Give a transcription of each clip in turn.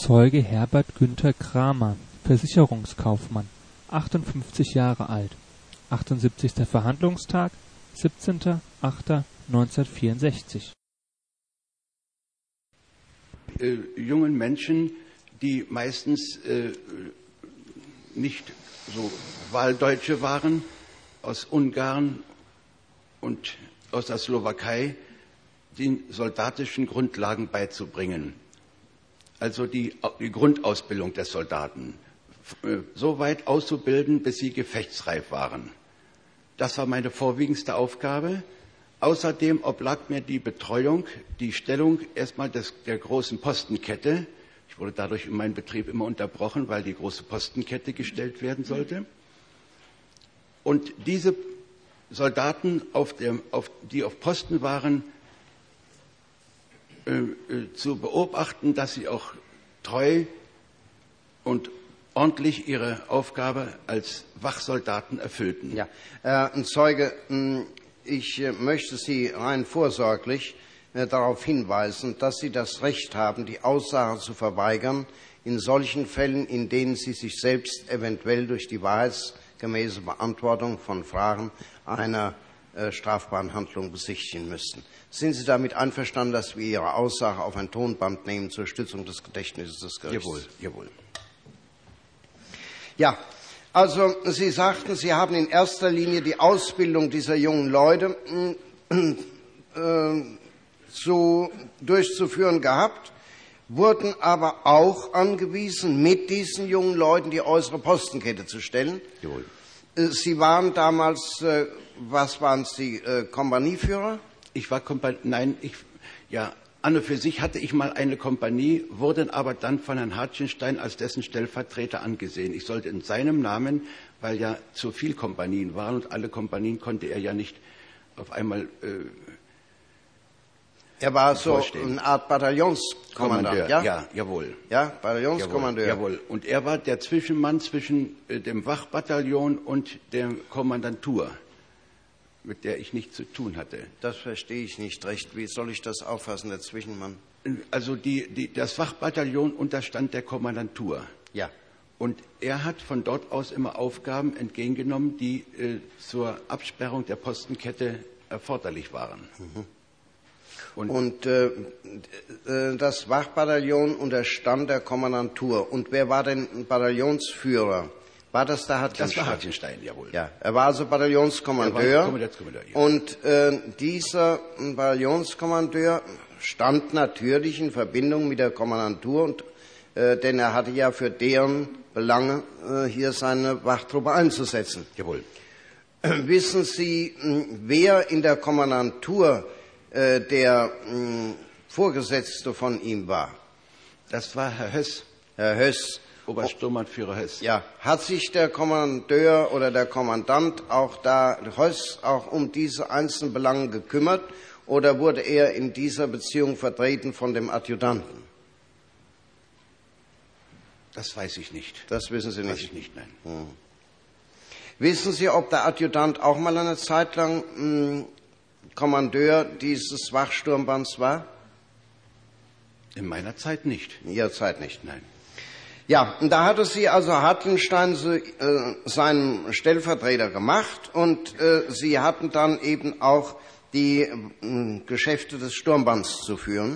Zeuge Herbert Günther Kramer, Versicherungskaufmann, 58 Jahre alt, 78. Verhandlungstag, 17.08.1964. Jungen Menschen, die meistens nicht so Wahldeutsche waren, aus Ungarn und aus der Slowakei, den soldatischen Grundlagen beizubringen. Also die Grundausbildung des Soldaten so weit auszubilden, bis sie gefechtsreif waren. Das war meine vorwiegendste Aufgabe. Außerdem oblag mir die Betreuung, die Stellung erstmal der großen Postenkette. Ich wurde dadurch in meinem Betrieb immer unterbrochen, weil die große Postenkette gestellt werden sollte. Und diese Soldaten, die auf Posten waren, zu beobachten, dass sie auch treu und ordentlich ihre Aufgabe als Wachsoldaten erfüllten. Ja, ein Zeuge, ich möchte Sie rein vorsorglich darauf hinweisen, dass Sie das Recht haben, die Aussage zu verweigern in solchen Fällen, in denen Sie sich selbst eventuell durch die wahrheitsgemäße Beantwortung von Fragen einer strafbaren Handlung besichtigen müssten. Sind Sie damit einverstanden, dass wir Ihre Aussage auf ein Tonband nehmen zur Stützung des Gedächtnisses des Gerichts? Jawohl, jawohl. Ja, also Sie sagten, Sie haben in erster Linie die Ausbildung dieser jungen Leute durchzuführen gehabt, wurden aber auch angewiesen, mit diesen jungen Leuten die äußere Postenkette zu stellen. Jawohl. Sie waren damals, was waren Sie, Kompanieführer? Ich war an und für sich hatte ich mal eine Kompanie, wurde aber dann von Herrn Hartgenstein als dessen Stellvertreter angesehen. Ich sollte in seinem Namen, weil ja zu viel Kompanien waren und alle Kompanien konnte er ja nicht auf einmal Er war so vorstehen. eine Art Bataillonskommandeur, ja? Ja, jawohl. Ja, Bataillonskommandeur. Jawohl. Und er war der Zwischenmann zwischen dem Wachbataillon und der Kommandantur, mit der ich nichts zu tun hatte. Das verstehe ich nicht recht. Wie soll ich das auffassen, der Zwischenmann? Also das Wachbataillon unterstand der Kommandantur. Ja. Und er hat von dort aus immer Aufgaben entgegengenommen, die zur Absperrung der Postenkette erforderlich waren. Mhm. Und das Wachbataillon unterstand der Kommandantur. Und wer war denn Bataillonsführer? War das der Hartgenstein? Das war Hartgenstein, jawohl. Ja, er war also Bataillonskommandeur. Ja. Und dieser Bataillonskommandeur stand natürlich in Verbindung mit der Kommandantur, denn er hatte ja für deren Belange hier seine Wachtruppe einzusetzen. Jawohl. Wissen Sie, wer in der Kommandantur der Vorgesetzte von ihm war? Das war Herr Höss. Herr Höss. Obersturmbannführer Höss. Ja, hat sich der Kommandeur oder der Kommandant Höss auch um diese einzelnen Belange gekümmert oder wurde er in dieser Beziehung vertreten von dem Adjutanten? Das weiß ich nicht. Das wissen Sie nicht? Weiß ich nicht, nein. Wissen Sie, ob der Adjutant auch mal eine Zeit lang Kommandeur dieses Wachsturmbands war? In meiner Zeit nicht. In Ihrer Zeit nicht? Nein. Ja, und da hatte Sie also Hartgenstein seinen Stellvertreter gemacht und Sie hatten dann eben auch die Geschäfte des Sturmbands zu führen.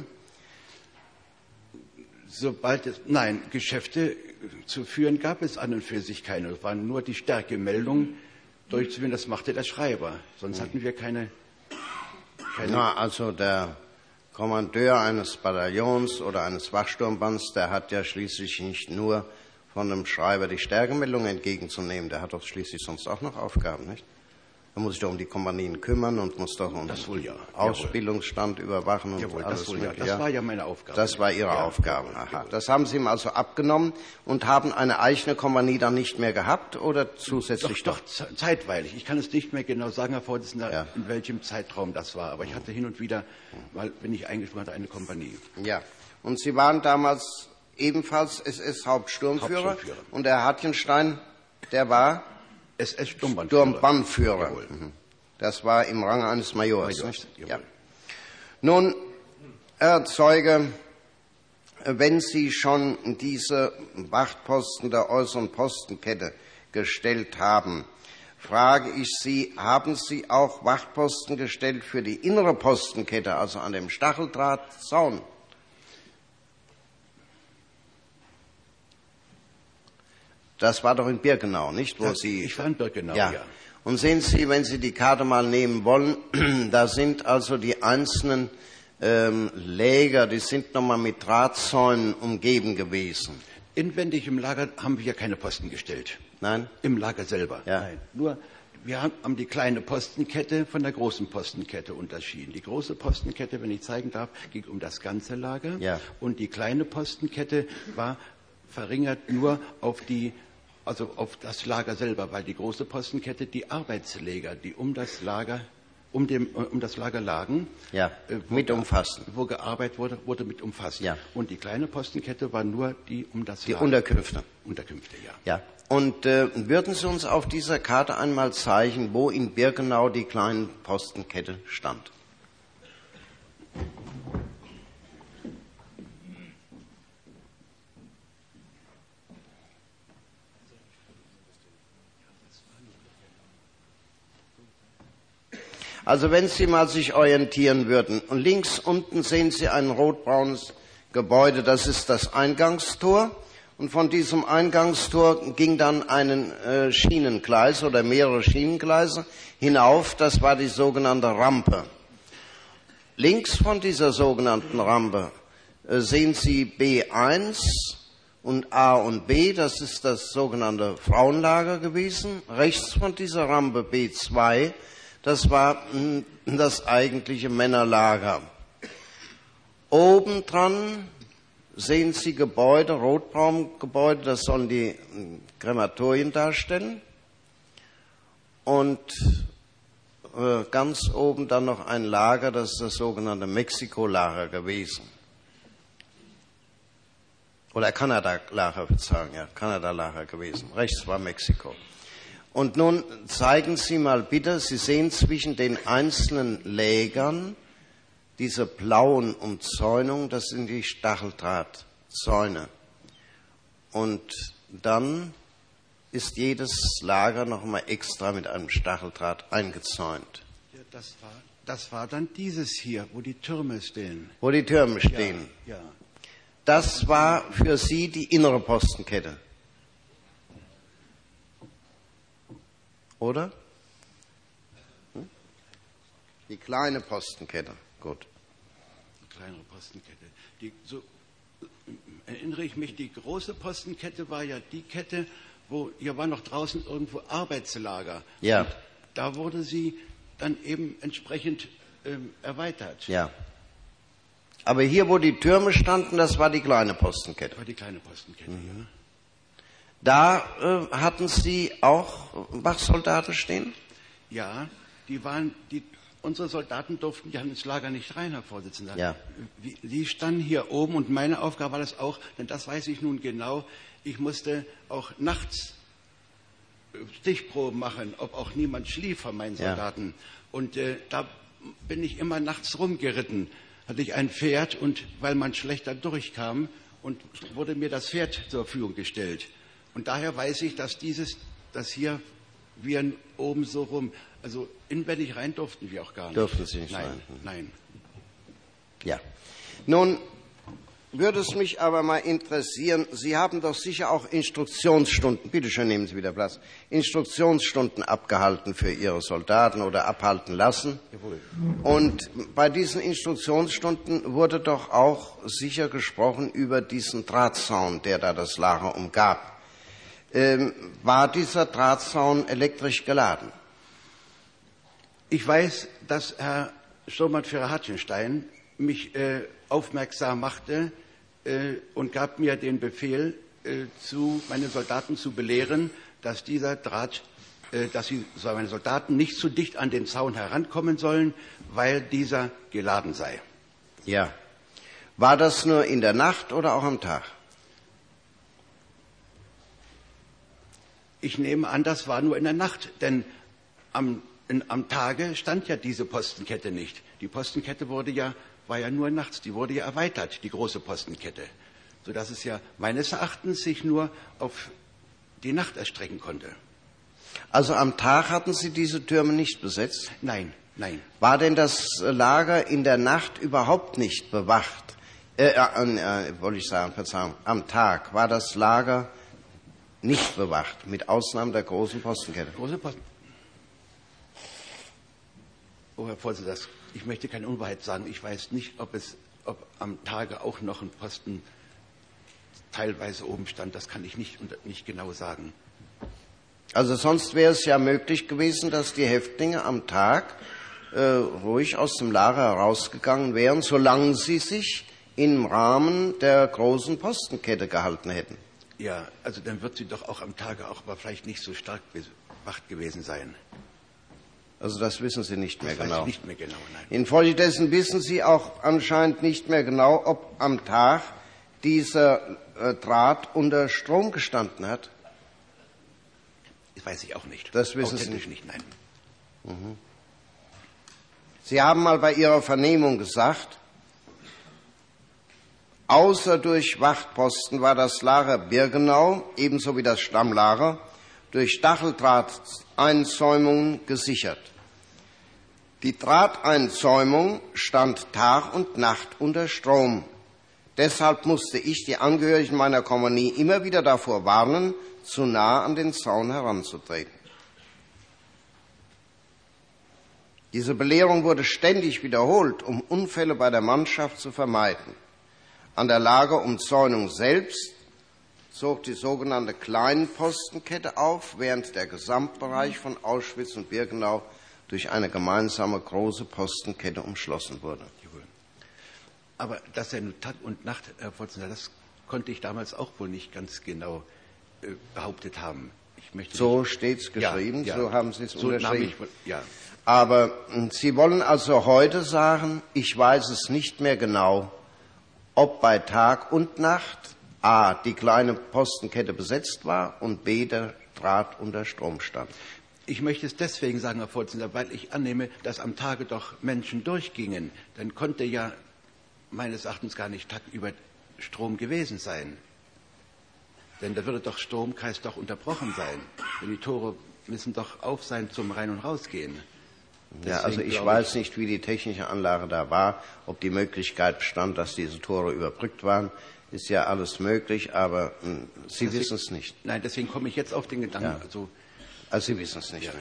Geschäfte zu führen gab es an und für sich keine. Es waren nur die Stärkemeldungen durchzuführen, das machte der Schreiber. Sonst hatten wir keine. Na, also der Kommandeur eines Bataillons oder eines Wachsturmbands, der hat ja schließlich nicht nur von einem Schreiber die Stärkemeldung entgegenzunehmen, der hat doch schließlich sonst auch noch Aufgaben, nicht? Er muss sich doch um die Kompanien kümmern und muss doch um den Ausbildungsstand überwachen und alles Mögliche. Das war ja meine Aufgabe. Das war Ihre Aufgabe. Aha. Das haben Sie ihm also abgenommen und haben eine eigene Kompanie dann nicht mehr gehabt oder zusätzlich Doch, zeitweilig. Ich kann es nicht mehr genau sagen, Herr Vorsitzender, in welchem Zeitraum das war. Aber ich hatte hin und wieder, wenn ich eingesprungen hatte, eine Kompanie. Ja. Und Sie waren damals ebenfalls SS-Hauptsturmführer. Und der Hartgenstein, der war SS-Sturmbannführer. Das war im Rang eines Majors. Nicht? Ja. Nun, Herr Zeuge, wenn Sie schon diese Wachtposten der äußeren Postenkette gestellt haben, frage ich Sie, haben Sie auch Wachtposten gestellt für die innere Postenkette, also an dem Stacheldrahtzaun? Das war doch in Birkenau, nicht? Ich war in Birkenau, ja. Und sehen Sie, wenn Sie die Karte mal nehmen wollen, da sind also die einzelnen Läger, die sind nochmal mit Drahtzäunen umgeben gewesen. Inwendig im Lager haben wir ja keine Posten gestellt. Nein? Im Lager selber. Ja. Nein. Nur, wir haben die kleine Postenkette von der großen Postenkette unterschieden. Die große Postenkette, wenn ich zeigen darf, ging um das ganze Lager. Ja. Und die kleine Postenkette war verringert nur auf das Lager selber, weil die große Postenkette die Arbeitsläger, die um das Lager lagen, mit umfassen. Wo gearbeitet wurde mit umfasst. Ja. Und die kleine Postenkette war nur die um das Lager. Die Unterkünfte. Unterkünfte, ja. Ja. Und würden Sie uns auf dieser Karte einmal zeigen, wo in Birkenau die kleine Postenkette stand? Also wenn Sie mal sich orientieren würden, und links unten sehen Sie ein rotbraunes Gebäude, das ist das Eingangstor, und von diesem Eingangstor ging dann ein Schienengleis oder mehrere Schienengleise hinauf, das war die sogenannte Rampe. Links von dieser sogenannten Rampe sehen Sie B1 und A und B, das ist das sogenannte Frauenlager gewesen. Rechts von dieser Rampe B2, das war das eigentliche Männerlager. Obendran sehen Sie Gebäude, Rotbraungebäude, das sollen die Krematorien darstellen. Und ganz oben dann noch ein Lager, das ist das sogenannte Mexiko-Lager gewesen. Oder Kanada-Lager, Verzeihung, ja, Kanada-Lager gewesen. Rechts war Mexiko. Und nun zeigen Sie mal bitte, Sie sehen zwischen den einzelnen Lägern diese blauen Umzäunungen, das sind die Stacheldrahtzäune. Und dann ist jedes Lager nochmal extra mit einem Stacheldraht eingezäunt. Ja, das war dann dieses hier, wo die Türme stehen. Wo die Türme stehen. Ja. Das war für Sie die innere Postenkette. Oder? Die kleine Postenkette. Gut. Die kleinere Postenkette. So erinnere ich mich, die große Postenkette war ja die Kette, wo hier war noch draußen irgendwo Arbeitslager. Ja. Und da wurde sie dann eben entsprechend erweitert. Ja. Aber hier, wo die Türme standen, das war die kleine Postenkette. Das war die kleine Postenkette, ja. Da hatten Sie auch Wachsoldaten stehen? Ja, unsere Soldaten durften ja ins Lager nicht rein, Herr Vorsitzender. Ja. Die standen hier oben und meine Aufgabe war das auch, denn das weiß ich nun genau, ich musste auch nachts Stichproben machen, ob auch niemand schlief von meinen Soldaten. Ja. Und da bin ich immer nachts rumgeritten. Hatte ich ein Pferd und weil man schlechter durchkam, und wurde mir das Pferd zur Verfügung gestellt. Und daher weiß ich, dass das hier, wir oben so rum, also inwendig rein durften wir auch gar nicht. Durften Sie nicht rein? Nein. Ja. Nun würde es mich aber mal interessieren, Sie haben doch sicher auch Instruktionsstunden, bitte schön, nehmen Sie wieder Platz, Instruktionsstunden abgehalten für Ihre Soldaten oder abhalten lassen. Jawohl. Und bei diesen Instruktionsstunden wurde doch auch sicher gesprochen über diesen Drahtzaun, der da das Lager umgab. War dieser Drahtzaun elektrisch geladen? Ich weiß, dass Herr Sturmbannführer Hartgenstein mich aufmerksam machte und gab mir den Befehl, meine Soldaten zu belehren, dass dieser Draht, dass meine Soldaten nicht zu dicht an den Zaun herankommen sollen, weil dieser geladen sei. Ja. War das nur in der Nacht oder auch am Tag? Ich nehme an, das war nur in der Nacht, denn am Tage stand ja diese Postenkette nicht. Die Postenkette war ja nur nachts, die wurde ja erweitert, die große Postenkette. sodass es ja meines Erachtens sich nur auf die Nacht erstrecken konnte. Also am Tag hatten Sie diese Türme nicht besetzt? Nein, nein. War denn das Lager in der Nacht überhaupt nicht bewacht? Wollte ich sagen, Verzeihung, am Tag war das Lager nicht bewacht, mit Ausnahme der großen Postenkette. Große Posten. Oh, Herr Vorsitzender, ich möchte keine Unwahrheit sagen. Ich weiß nicht, ob am Tage auch noch ein Posten teilweise oben stand. Das kann ich nicht genau sagen. Also sonst wäre es ja möglich gewesen, dass die Häftlinge am Tag ruhig aus dem Lager herausgegangen wären, solange sie sich im Rahmen der großen Postenkette gehalten hätten. Ja, also dann wird sie doch auch am Tage auch aber vielleicht nicht so stark bewacht gewesen sein. Also das wissen Sie nicht mehr genau. Weiß ich nicht mehr genau, nein. Infolgedessen wissen Sie auch anscheinend nicht mehr genau, ob am Tag dieser Draht unter Strom gestanden hat. Das weiß ich auch nicht. Das wissen Sie nicht. Nein. Mhm. Sie haben mal bei Ihrer Vernehmung gesagt, außer durch Wachtposten war das Lager Birkenau, ebenso wie das Stammlager, durch Stacheldrahteinzäumungen gesichert. Die Drahteinzäumung stand Tag und Nacht unter Strom. Deshalb musste ich die Angehörigen meiner Kompanie immer wieder davor warnen, zu nah an den Zaun heranzutreten. Diese Belehrung wurde ständig wiederholt, um Unfälle bei der Mannschaft zu vermeiden. An der Lagerumzäunung selbst zog die sogenannte Kleinpostenkette auf, während der Gesamtbereich von Auschwitz und Birkenau durch eine gemeinsame große Postenkette umschlossen wurde. Aber dass er nur Tag und Nacht, Herr Vorsitzender, das konnte ich damals auch wohl nicht ganz genau behauptet haben. So steht es geschrieben, ja, so haben Sie es so unterschrieben. Ja. Aber Sie wollen also heute sagen, ich weiß es nicht mehr genau, ob bei Tag und Nacht A, die kleine Postenkette besetzt war und B, der Draht unter Strom stand. Ich möchte es deswegen sagen, Herr Vorsitzender, weil ich annehme, dass am Tage doch Menschen durchgingen. Dann konnte ja meines Erachtens gar nicht tagsüber Strom gewesen sein. Denn da würde doch Stromkreis doch unterbrochen sein. Denn die Tore müssen doch auf sein zum Rein- und Rausgehen. Ja, also ich weiß nicht, wie die technische Anlage da war, ob die Möglichkeit bestand, dass diese Tore überbrückt waren. Ist ja alles möglich, aber Sie wissen es nicht. Nein, deswegen komme ich jetzt auf den Gedanken. Ja. Also Sie wissen es nicht mehr.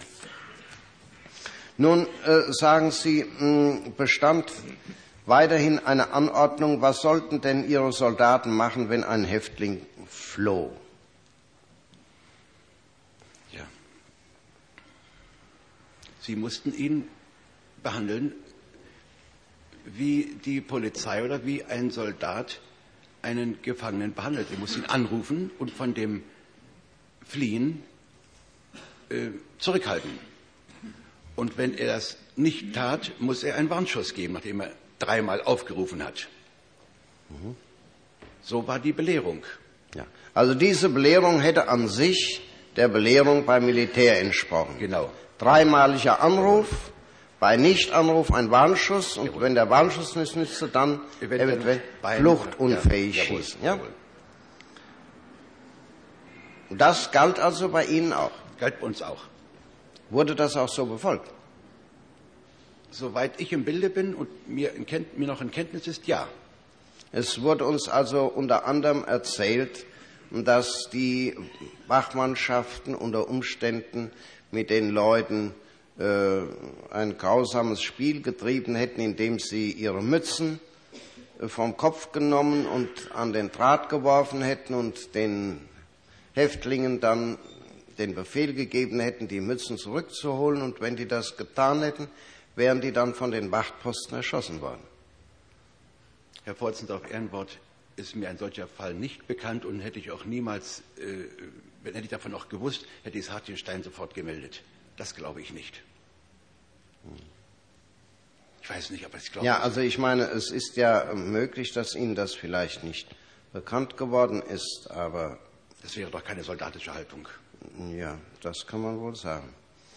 Nun sagen Sie, bestand weiterhin eine Anordnung, was sollten denn Ihre Soldaten machen, wenn ein Häftling floh? Ja. Sie mussten ihn behandeln, wie die Polizei oder wie ein Soldat einen Gefangenen behandelt. Sie mussten ihn anrufen und von dem Fliehen zurückhalten. Und wenn er das nicht tat, muss er einen Warnschuss geben, nachdem er 3-mal aufgerufen hat. So war die Belehrung. Ja. Also diese Belehrung hätte an sich der Belehrung beim Militär entsprochen. Genau. 3-maliger Anruf, bei Nichtanruf ein Warnschuss und wenn der Warnschuss nicht nützte, dann eventuell fluchtunfähig schießen. Ja? Und das galt also bei Ihnen auch? Galt bei uns auch. Wurde das auch so befolgt? Soweit ich im Bilde bin und mir noch in Kenntnis ist, ja. Es wurde uns also unter anderem erzählt, dass die Wachmannschaften unter Umständen mit den Leuten ein grausames Spiel getrieben hätten, indem sie ihre Mützen vom Kopf genommen und an den Draht geworfen hätten und den Häftlingen dann den Befehl gegeben hätten, die Mützen zurückzuholen. Und wenn die das getan hätten, wären die dann von den Wachtposten erschossen worden. Herr Vorsitzender, auf Ehrenwort ist mir ein solcher Fall nicht bekannt und hätte ich auch niemals, hätte ich davon auch gewusst, hätte ich es Hartgenstein sofort gemeldet. Das glaube ich nicht. Ich weiß nicht, aber ich glaube. Ja, also ich meine, es ist ja möglich, dass Ihnen das vielleicht nicht bekannt geworden ist, aber. Das wäre doch keine soldatische Haltung. Ja, das kann man wohl sagen.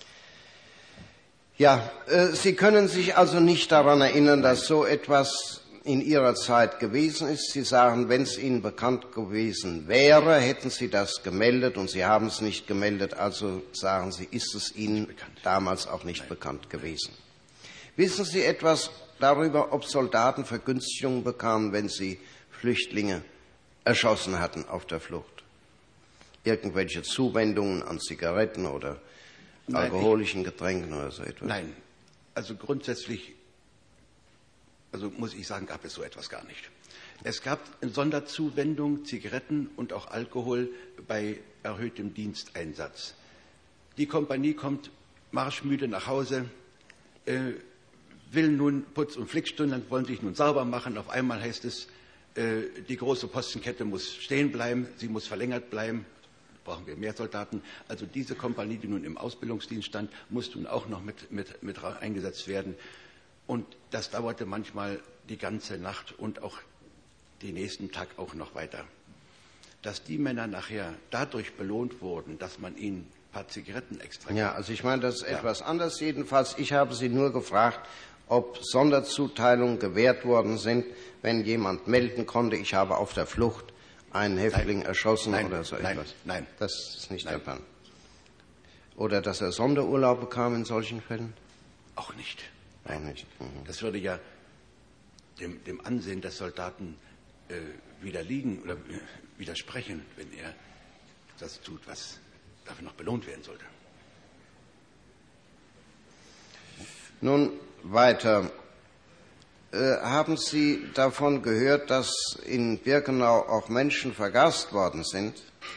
Ja, Sie können sich also nicht daran erinnern, dass so etwas in Ihrer Zeit gewesen ist. Sie sagen, wenn es Ihnen bekannt gewesen wäre, hätten Sie das gemeldet und Sie haben es nicht gemeldet. Also sagen Sie, ist es Ihnen damals auch nicht bekannt gewesen. Wissen Sie etwas darüber, ob Soldaten Vergünstigungen bekamen, wenn sie Flüchtlinge erschossen hatten auf der Flucht? Irgendwelche Zuwendungen an Zigaretten oder alkoholischen Getränken oder so etwas? Nein, also grundsätzlich, also muss ich sagen, gab es so etwas gar nicht. Es gab eine Sonderzuwendung, Zigaretten und auch Alkohol bei erhöhtem Diensteinsatz. Die Kompanie kommt marschmüde nach Hause, will nun Putz- und Flickstunden, wollen sich nun sauber machen. Auf einmal heißt es, die große Postenkette muss stehen bleiben, sie muss verlängert bleiben. Brauchen wir mehr Soldaten. Also diese Kompanie, die nun im Ausbildungsdienst stand, muss nun auch noch mit eingesetzt werden. Und das dauerte manchmal die ganze Nacht und auch den nächsten Tag auch noch weiter. Dass die Männer nachher dadurch belohnt wurden, dass man ihnen ein paar Zigaretten extra Ja, also ich meine, das ist etwas anders jedenfalls. Ich habe Sie nur gefragt, ob Sonderzuteilungen gewährt worden sind, wenn jemand melden konnte, ich habe auf der Flucht einen Häftling erschossen oder so etwas. Nein. Das ist nicht der Fall. Oder dass er Sonderurlaub bekam in solchen Fällen? Auch nicht. Auch nicht. Mhm. Das würde ja dem Ansehen des Soldaten widerliegen oder widersprechen, wenn er das tut, was dafür noch belohnt werden sollte. Nun weiter. Haben Sie davon gehört, dass in Birkenau auch Menschen vergast worden sind?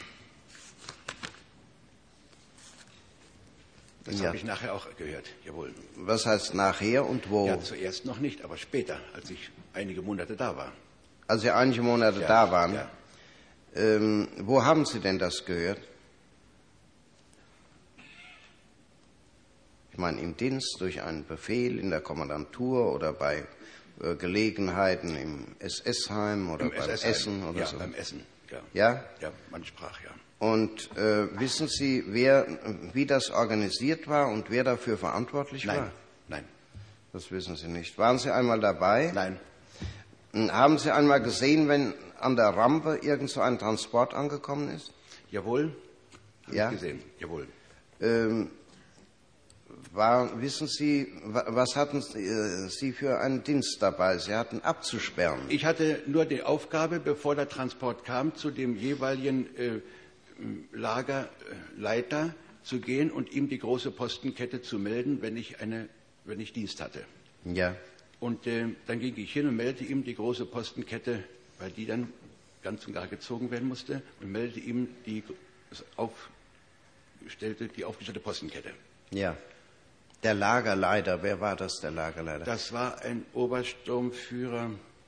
Das habe ich nachher auch gehört, jawohl. Was heißt nachher und wo? Ja, zuerst noch nicht, aber später, als ich einige Monate da war. Als Sie einige Monate da waren? Ja. Wo haben Sie denn das gehört? Ich meine, im Dienst, durch einen Befehl in der Kommandantur oder bei Gelegenheiten im SS-Heim oder beim Essen oder so? Ja, beim Essen, ja. Ja? Ja, man sprach, ja. Und wissen Sie, wie das organisiert war und wer dafür verantwortlich war? Nein. Das wissen Sie nicht. Waren Sie einmal dabei? Nein. Haben Sie einmal gesehen, wenn an der Rampe irgend so ein Transport angekommen ist? Jawohl, habe Ja? ich gesehen, jawohl. Wissen Sie, was hatten Sie für einen Dienst dabei? Sie hatten abzusperren. Ich hatte nur die Aufgabe, bevor der Transport kam, zu dem jeweiligen Lagerleiter zu gehen und ihm die große Postenkette zu melden, wenn ich Dienst hatte. Ja. Und dann ging ich hin und meldete ihm die große Postenkette, weil die dann ganz und gar gezogen werden musste, und meldete ihm die aufgestellte Postenkette. Ja. Der Lagerleiter, wer war das, der Lagerleiter? Das war ein Obersturmführer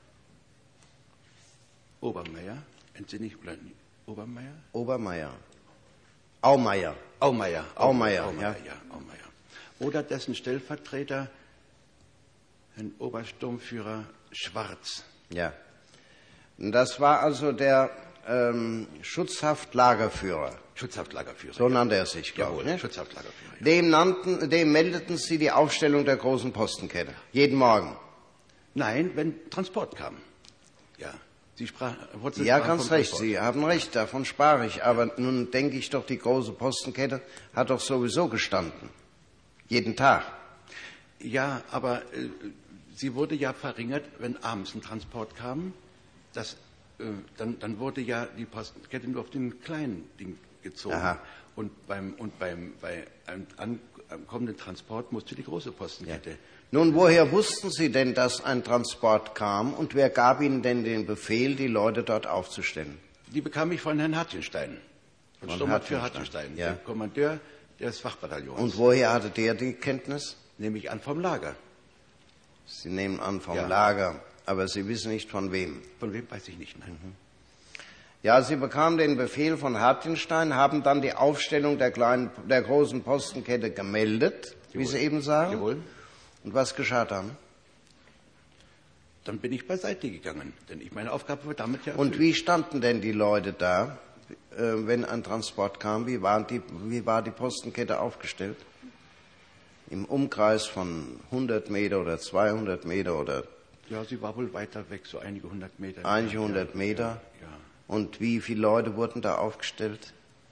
Obermeier, entsinne ich, oder Obermeier? Obermeier. Aumeier. Aumeier, ja. Aumeier. Oder dessen Stellvertreter, ein Obersturmführer Schwarz. Ja. Das war also der Schutzhaftlagerführer. Schutzhaftlagerführer. So nannte er sich, glaube Jawohl, ich. Ne? Schutzhaftlagerführer. Ja. Dem meldeten Sie die Aufstellung der großen Postenkette. Jeden Morgen. Nein, wenn Transport kam. Ja. Ja, ganz recht. Sie haben recht, davon sprach ich. Aber nun denke ich doch, die große Postenkette hat doch sowieso gestanden. Jeden Tag. Ja, aber sie wurde ja verringert, wenn abends ein Transport kam. Dann wurde ja die Postenkette nur auf den kleinen Ding gezogen. Aha. Bei einem kommenden Transport musste die große Postenkette. Ja. Nun, woher wussten Sie denn, dass ein Transport kam und wer gab Ihnen denn den Befehl, die Leute dort aufzustellen? Die bekam ich von Herrn Hartgenstein, von Sturmbannführer Hartgenstein, ja. Der Kommandeur des Wachbataillons. Und woher hatte der die Kenntnis? Nehme ich an vom Lager. Sie nehmen an vom Ja. Lager, aber Sie wissen nicht von wem. Von wem weiß ich nicht, nein. Ja, Sie bekamen den Befehl von Hartgenstein, haben dann die Aufstellung der großen Postenkette gemeldet, Jawohl. wie Sie eben sagen. Jawohl. Und was geschah dann? Dann bin ich beiseite gegangen, denn meine Aufgabe war damit ja Und erfüllt. wie standen denn die Leute da, wenn ein Transport kam? Wie war die Postenkette aufgestellt? Im Umkreis von 100 Meter oder 200 Meter oder Ja, sie war wohl weiter weg, so einige 100 Meter. Einige 100 Meter. Ja. Und wie viele Leute wurden da aufgestellt?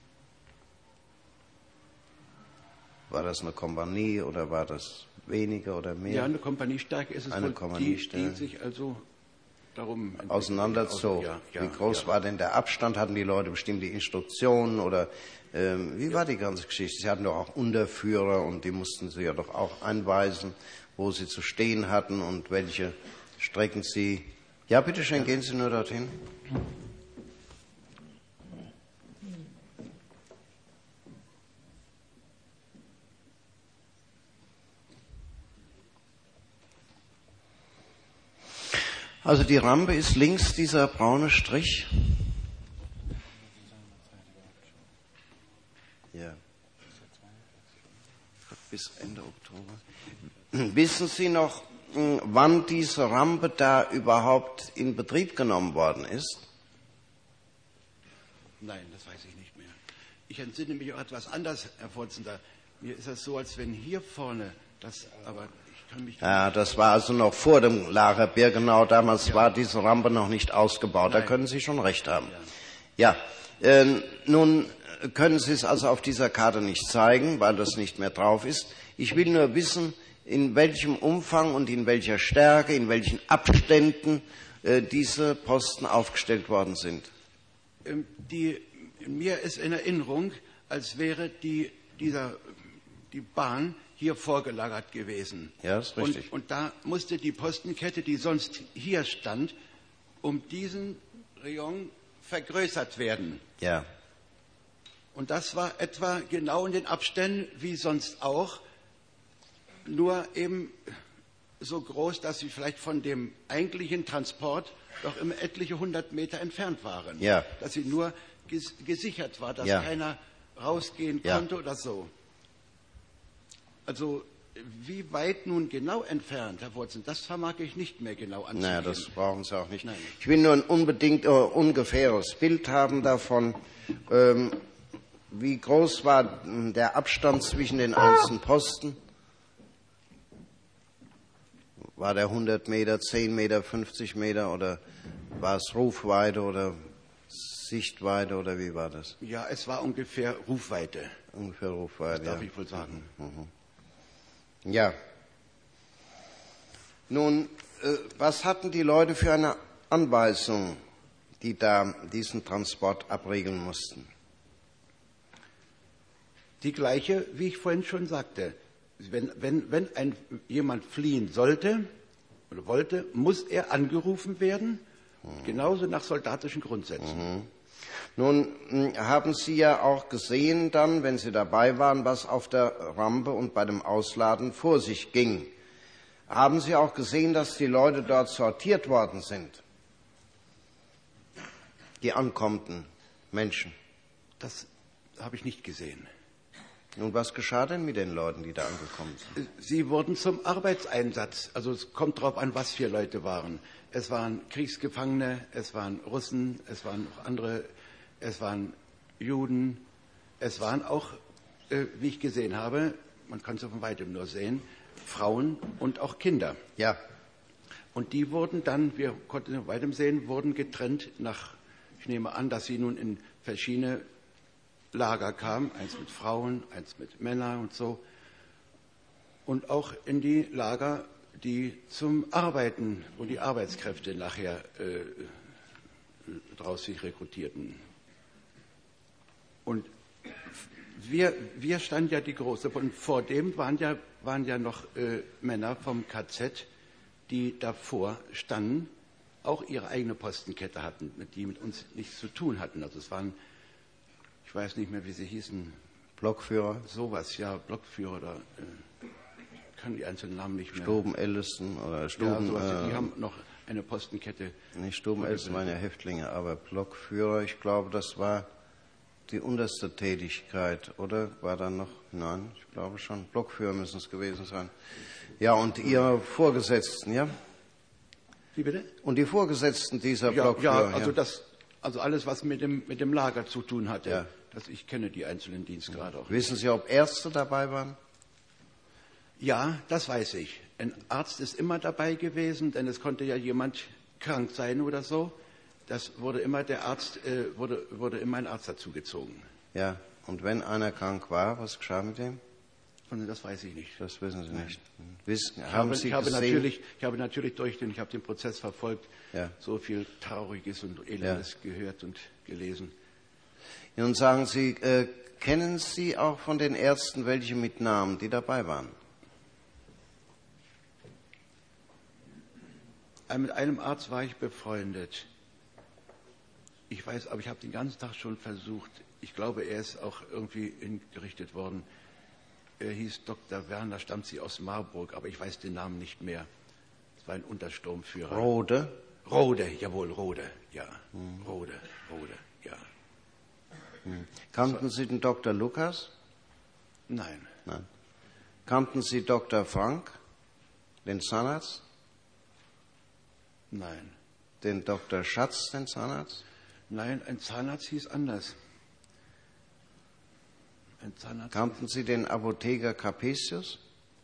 War das eine Kompanie oder war das weniger oder mehr? Ja, eine Kompaniestärke ist es Eine wohl, Kompaniestärke. die sich also darum Auseinanderzog. Ja, Wie groß war denn der Abstand? Hatten die Leute bestimmte Instruktionen oder wie war die ganze Geschichte? Sie hatten doch auch Unterführer und die mussten sie ja doch auch einweisen, wo sie zu stehen hatten und welche Strecken sie... Ja, bitteschön, gehen Sie nur dorthin. Also die Rampe ist links dieser braune Strich. Ja. Bis Ende Oktober. Wissen Sie noch, wann diese Rampe da überhaupt in Betrieb genommen worden ist? Nein, das weiß ich nicht mehr. Ich entsinne mich auch etwas anders, Herr Vorsitzender. Mir ist es so, als wenn hier vorne das, aber ich kann mich... Ja, das war also noch vor dem Lager Birkenau. Damals war diese Rampe noch nicht ausgebaut. Nein. Da können Sie schon recht haben. Ja, nun können Sie es also auf dieser Karte nicht zeigen, weil das nicht mehr drauf ist. Ich will nur wissen, in welchem Umfang und in welcher Stärke, in welchen Abständen diese Posten aufgestellt worden sind. Mir ist in Erinnerung, als wäre die Bahn hier vorgelagert gewesen. Ja, ist richtig. Und da musste die Postenkette, die sonst hier stand, um diesen Rayon vergrößert werden. Ja. Und das war etwa genau in den Abständen wie sonst auch, nur eben so groß, dass sie vielleicht von dem eigentlichen Transport doch immer etliche 100 Meter entfernt waren. Ja. Dass sie nur gesichert war, dass Ja. keiner rausgehen Ja. konnte oder so. Also wie weit nun genau entfernt, Herr Wurzen, das vermag ich nicht mehr genau anzugeben. Naja, das brauchen Sie auch nicht. Nein. Ich will nur ein unbedingt ungefähres Bild haben davon, wie groß war der Abstand zwischen den einzelnen Posten. War der 100 Meter, 10 Meter, 50 Meter oder war es Rufweite oder Sichtweite oder wie war das? Ja, es war ungefähr Rufweite, Ungefähr Rufweite, darf ja. ich wohl sagen. Ja. Nun, was hatten die Leute für eine Anweisung, die da diesen Transport abregeln mussten? Die gleiche, wie ich vorhin schon sagte. Wenn jemand fliehen sollte oder wollte, muss er angerufen werden, genauso nach soldatischen Grundsätzen. Nun haben Sie ja auch gesehen dann, wenn Sie dabei waren, was auf der Rampe und bei dem Ausladen vor sich ging. Haben Sie auch gesehen, dass die Leute dort sortiert worden sind? Die ankommenden Menschen. Das habe ich nicht gesehen. Nun, was geschah denn mit den Leuten, die da angekommen sind? Sie wurden zum Arbeitseinsatz. Also es kommt darauf an, was für Leute waren. Es waren Kriegsgefangene, es waren Russen, es waren auch andere, es waren Juden, es waren auch, wie ich gesehen habe, man kann es von weitem nur sehen, Frauen und auch Kinder. Ja. Und die wurden dann, wir konnten von weitem sehen, wurden getrennt nach, ich nehme an, dass sie nun in verschiedene Lager kamen, eins mit Frauen, eins mit Männern und so. Und auch in die Lager, die zum Arbeiten, wo die Arbeitskräfte nachher draus sich rekrutierten. Und wir standen ja die große, und vor dem waren ja noch Männer vom KZ, die davor standen, auch ihre eigene Postenkette hatten, die mit uns nichts zu tun hatten. Also es waren, ich weiß nicht mehr, wie sie hießen. Blockführer? Sowas, ja, Blockführer oder ich kann die einzelnen Namen nicht mehr. Stuben-Ellison oder Stuben... Ja, sowas, die haben noch eine Postenkette. Nicht Stuben-Ellison waren ja Häftlinge, aber Blockführer, ich glaube, das war die unterste Tätigkeit, oder? War da noch? Nein, ich glaube schon. Blockführer müssen es gewesen sein. Ja, und Ihre Vorgesetzten, ja? Wie bitte? Und die Vorgesetzten dieser Ja, Blockführer. ja, also alles, was mit dem Lager zu tun hatte. Ja. Ich kenne die einzelnen Dienstgrade auch. Wissen Sie, ob Ärzte dabei waren? Ja, das weiß ich. Ein Arzt ist immer dabei gewesen, denn es konnte ja jemand krank sein oder so. Das wurde immer wurde immer ein Arzt dazugezogen. Ja, und wenn einer krank war, was geschah mit dem? Und das weiß ich nicht. Das wissen Sie nicht. Ich habe natürlich ich habe den Prozess verfolgt, ja, so viel Trauriges und Elendes gehört und gelesen. Nun sagen Sie, kennen Sie auch von den Ärzten welche mit Namen, die dabei waren? Mit einem Arzt war ich befreundet. Ich weiß, aber ich habe den ganzen Tag schon versucht. Ich glaube, er ist auch irgendwie hingerichtet worden. Er hieß Dr. Werner, stammt sie aus Marburg, aber ich weiß den Namen nicht mehr. Es war ein Untersturmführer. Rode? Rode, jawohl, Rode, ja. Rode, ja. Kannten Sie den Dr. Lukas? Nein. Nein. Kannten Sie Dr. Frank, den Zahnarzt? Nein. Den Dr. Schatz, den Zahnarzt? Nein, ein Zahnarzt hieß anders. Kannten Sie den Apotheker Capesius?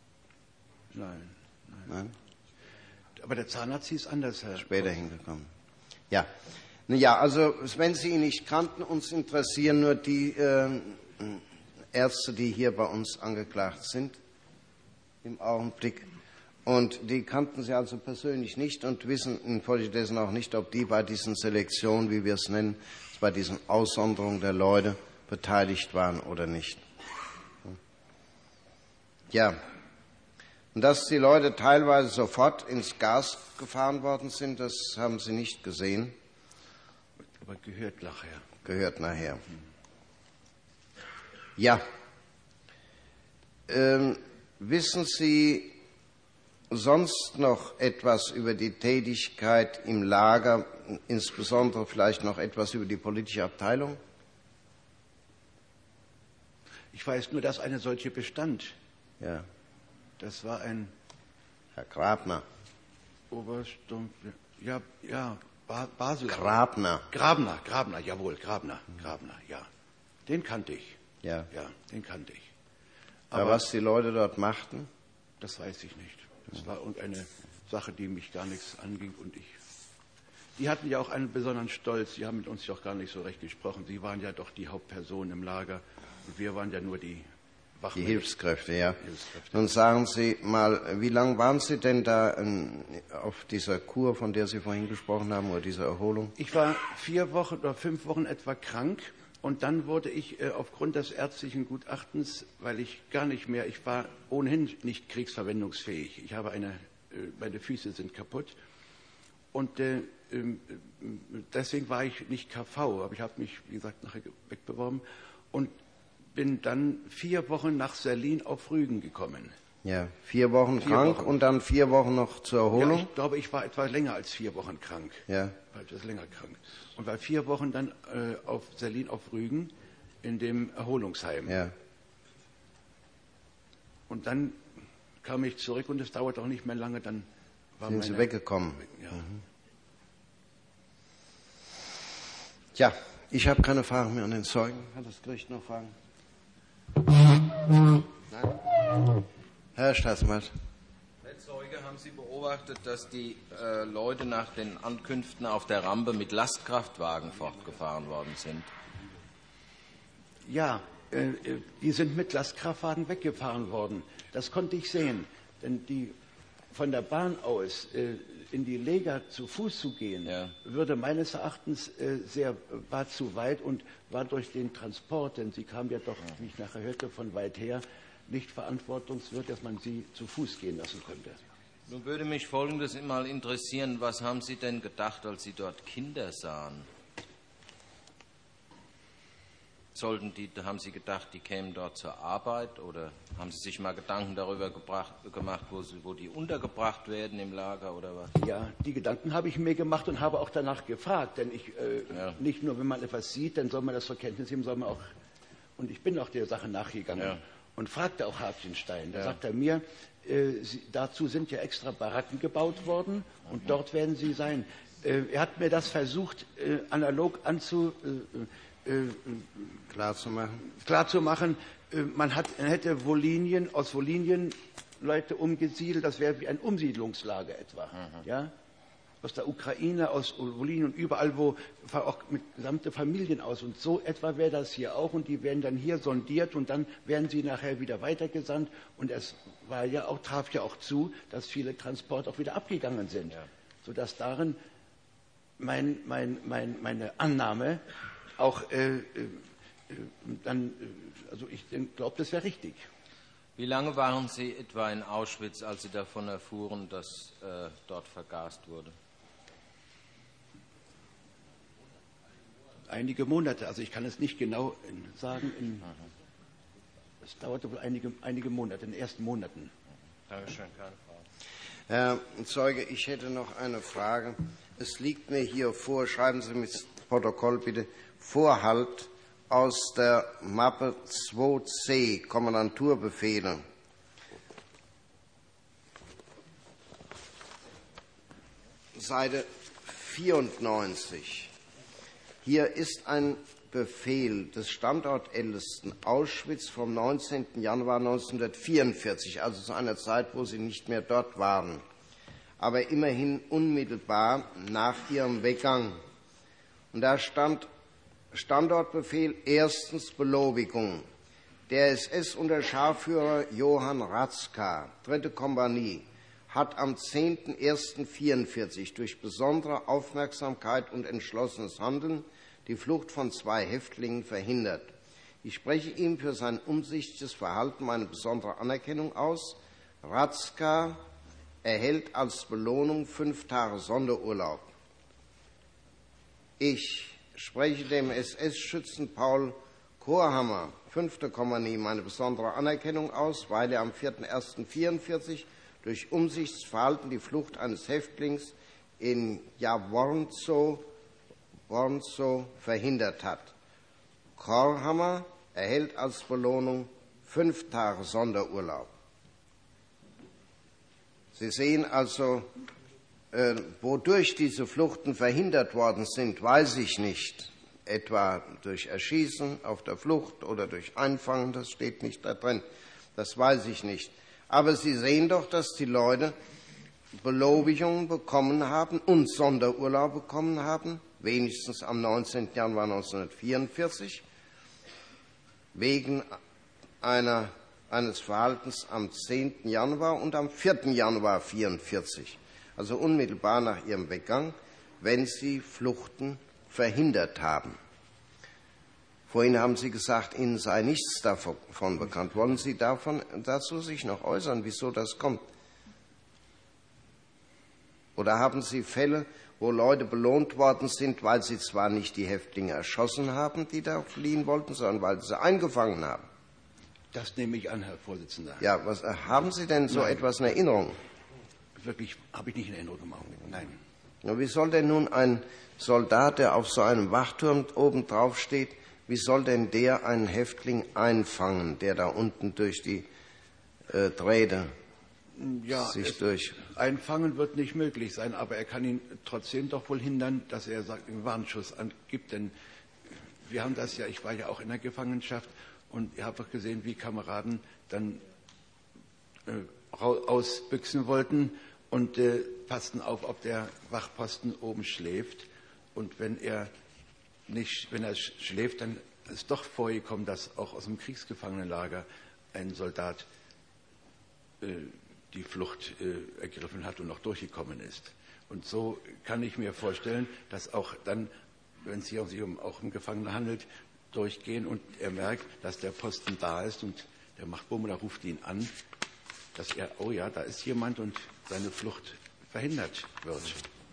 Nein. Aber der Zahnarzt hieß anders, Herr. Später hingekommen. Ja. Ja, also wenn Sie ihn nicht kannten, uns interessieren nur die Ärzte, die hier bei uns angeklagt sind im Augenblick. Und die kannten Sie also persönlich nicht und wissen infolgedessen auch nicht, ob die bei diesen Selektionen, wie wir es nennen, bei diesen Aussonderungen der Leute beteiligt waren oder nicht. Ja, und dass die Leute teilweise sofort ins Gas gefahren worden sind, das haben Sie nicht gesehen. Aber gehört nachher. Gehört nachher. Ja. Wissen Sie sonst noch etwas über die Tätigkeit im Lager, insbesondere vielleicht noch etwas über die politische Abteilung? Ich weiß nur, dass eine solche bestand. Ja. Das war ein Herr Grabner. Obersturmführer. Ja, Basel. Grabner, Jawohl, Grabner, ja. Den kannte ich. Ja. Ja, den kannte ich. Aber was die Leute dort machten? Das weiß ich nicht. Das war irgendeine Sache, die mich gar nichts anging und die hatten ja auch einen besonderen Stolz. Sie haben mit uns ja auch gar nicht so recht gesprochen. Sie waren ja doch die Hauptperson im Lager und wir waren ja nur die Wachmänner. Die Hilfskräfte, ja. Nun sagen Sie mal, wie lange waren Sie denn da auf dieser Kur, von der Sie vorhin gesprochen haben, oder dieser Erholung? Ich war 4 Wochen oder 5 Wochen etwa krank und dann wurde ich aufgrund des ärztlichen Gutachtens, weil ich war ohnehin nicht kriegsverwendungsfähig. Ich habe meine Füße sind kaputt und deswegen war ich nicht KV, aber ich habe mich, wie gesagt, nachher wegbeworben und bin dann 4 Wochen nach Serlin auf Rügen gekommen. Ja, 4 Wochen krank und dann 4 Wochen noch zur Erholung? Ja, ich glaube, ich war etwa länger als 4 Wochen krank. Ja. War etwas länger krank. Und war 4 Wochen dann auf Serlin auf Rügen in dem Erholungsheim. Ja. Und dann kam ich zurück und es dauert auch nicht mehr lange, dann sind Sie weggekommen. Ja. Ja, ich habe keine Fragen mehr an den Zeugen. Hat das Gericht noch Fragen? Nein? Herr Staatsanwalt. Herr Zeuge, haben Sie beobachtet, dass die Leute nach den Ankünften auf der Rampe mit Lastkraftwagen fortgefahren worden sind? Ja, die sind mit Lastkraftwagen weggefahren worden. Das konnte ich sehen. Denn von der Bahn aus in die Lega zu Fuß zu gehen, würde meines Erachtens war zu weit und war durch den Transport, denn sie kam ja doch, wie ich nachher hörte, von weit her, nicht verantwortungswürdig, dass man sie zu Fuß gehen lassen könnte. Nun würde mich Folgendes mal interessieren, was haben Sie denn gedacht, als Sie dort Kinder sahen? Haben Sie gedacht, die kämen dort zur Arbeit oder haben Sie sich mal Gedanken darüber gemacht, wo die untergebracht werden im Lager oder was? Ja, die Gedanken habe ich mir gemacht und habe auch danach gefragt, denn nicht nur, wenn man etwas sieht, dann soll man das zur Kenntnis nehmen, soll man auch, und ich bin auch der Sache nachgegangen und fragte auch Hartgenstein. Da sagt er mir, dazu sind ja extra Baracken gebaut worden und dort werden sie sein. Er hat mir das versucht, analog klarzumachen. Man hätte aus Wolinien Leute umgesiedelt, das wäre wie ein Umsiedlungslager etwa. Ja? Aus der Ukraine, aus Wolin und überall, wo auch mit gesamte Familien aus. Und so etwa wäre das hier auch. Und die werden dann hier sondiert und dann werden sie nachher wieder weitergesandt. Und es war ja auch, traf ja auch zu, dass viele Transporte auch wieder abgegangen sind. Ja. Sodass darin meine Annahme auch also ich glaube, das wäre richtig. Wie lange waren Sie etwa in Auschwitz, als Sie davon erfuhren, dass dort vergast wurde? Einige Monate, also ich kann es nicht genau sagen. Es dauerte wohl einige Monate, in den ersten Monaten. Dankeschön, keine Frage. Herr Zeuge, ich hätte noch eine Frage. Es liegt mir hier vor, schreiben Sie mit Protokoll bitte, Vorhalt aus der Mappe 2c, Kommandanturbefehle. Seite 94. Hier ist ein Befehl des Standortältesten Auschwitz vom 19. Januar 1944, also zu einer Zeit, wo Sie nicht mehr dort waren, aber immerhin unmittelbar nach Ihrem Weggang. Und da stand Standortbefehl erstens Belobigung. Der SS-Unterscharführer Johann Ratzka, 3. Kompanie, hat am 10.01.44 durch besondere Aufmerksamkeit und entschlossenes Handeln die Flucht von 2 Häftlingen verhindert. Ich spreche ihm für sein umsichtiges Verhalten meine besondere Anerkennung aus. Ratzka erhält als Belohnung 5 Tage Sonderurlaub. Ich spreche dem SS-Schützen Paul Korhammer, 5. Kompanie, meine besondere Anerkennung aus, weil er am 4.01.44 durch Umsichtsverhalten die Flucht eines Häftlings in Jawornzow verhindert hat. Korhammer erhält als Belohnung 5 Tage Sonderurlaub. Sie sehen also, wodurch diese Fluchten verhindert worden sind, weiß ich nicht. Etwa durch Erschießen auf der Flucht oder durch Einfangen, das steht nicht da drin. Das weiß ich nicht. Aber Sie sehen doch, dass die Leute Belobigungen bekommen haben und Sonderurlaub bekommen haben, wenigstens am 19. Januar 1944, wegen eines Verhaltens am 10. Januar und am 4. Januar 1944, also unmittelbar nach ihrem Weggang, wenn sie Fluchten verhindert haben. Vorhin haben Sie gesagt, Ihnen sei nichts davon bekannt. Wollen Sie dazu sich noch äußern, wieso das kommt? Oder haben Sie Fälle, wo Leute belohnt worden sind, weil sie zwar nicht die Häftlinge erschossen haben, die da fliehen wollten, sondern weil sie sie eingefangen haben? Das nehme ich an, Herr Vorsitzender. Ja, haben Sie denn so etwas in Erinnerung? Wirklich habe ich nicht in Erinnerung im Augenblick. Nein. Na, wie soll denn nun ein Soldat, der auf so einem Wachturm oben drauf steht, wie soll denn der einen Häftling einfangen, der da unten durch die Drähte sich durch... Einfangen wird nicht möglich sein, aber er kann ihn trotzdem doch wohl hindern, dass er einen Warnschuss angibt. Denn wir haben das ja, ich war ja auch in der Gefangenschaft und ihr habt doch gesehen, wie Kameraden dann ausbüchsen wollten und passten auf, ob der Wachposten oben schläft. Und wenn er schläft, dann ist doch vorgekommen, dass auch aus dem Kriegsgefangenenlager ein Soldat die Flucht ergriffen hat und noch durchgekommen ist. Und so kann ich mir vorstellen, dass auch dann, wenn es sich auch um Gefangene handelt, durchgehen und er merkt, dass der Posten da ist und der macht Bumm oder ruft ihn an, dass er, oh ja, da ist jemand und seine Flucht verhindert wird.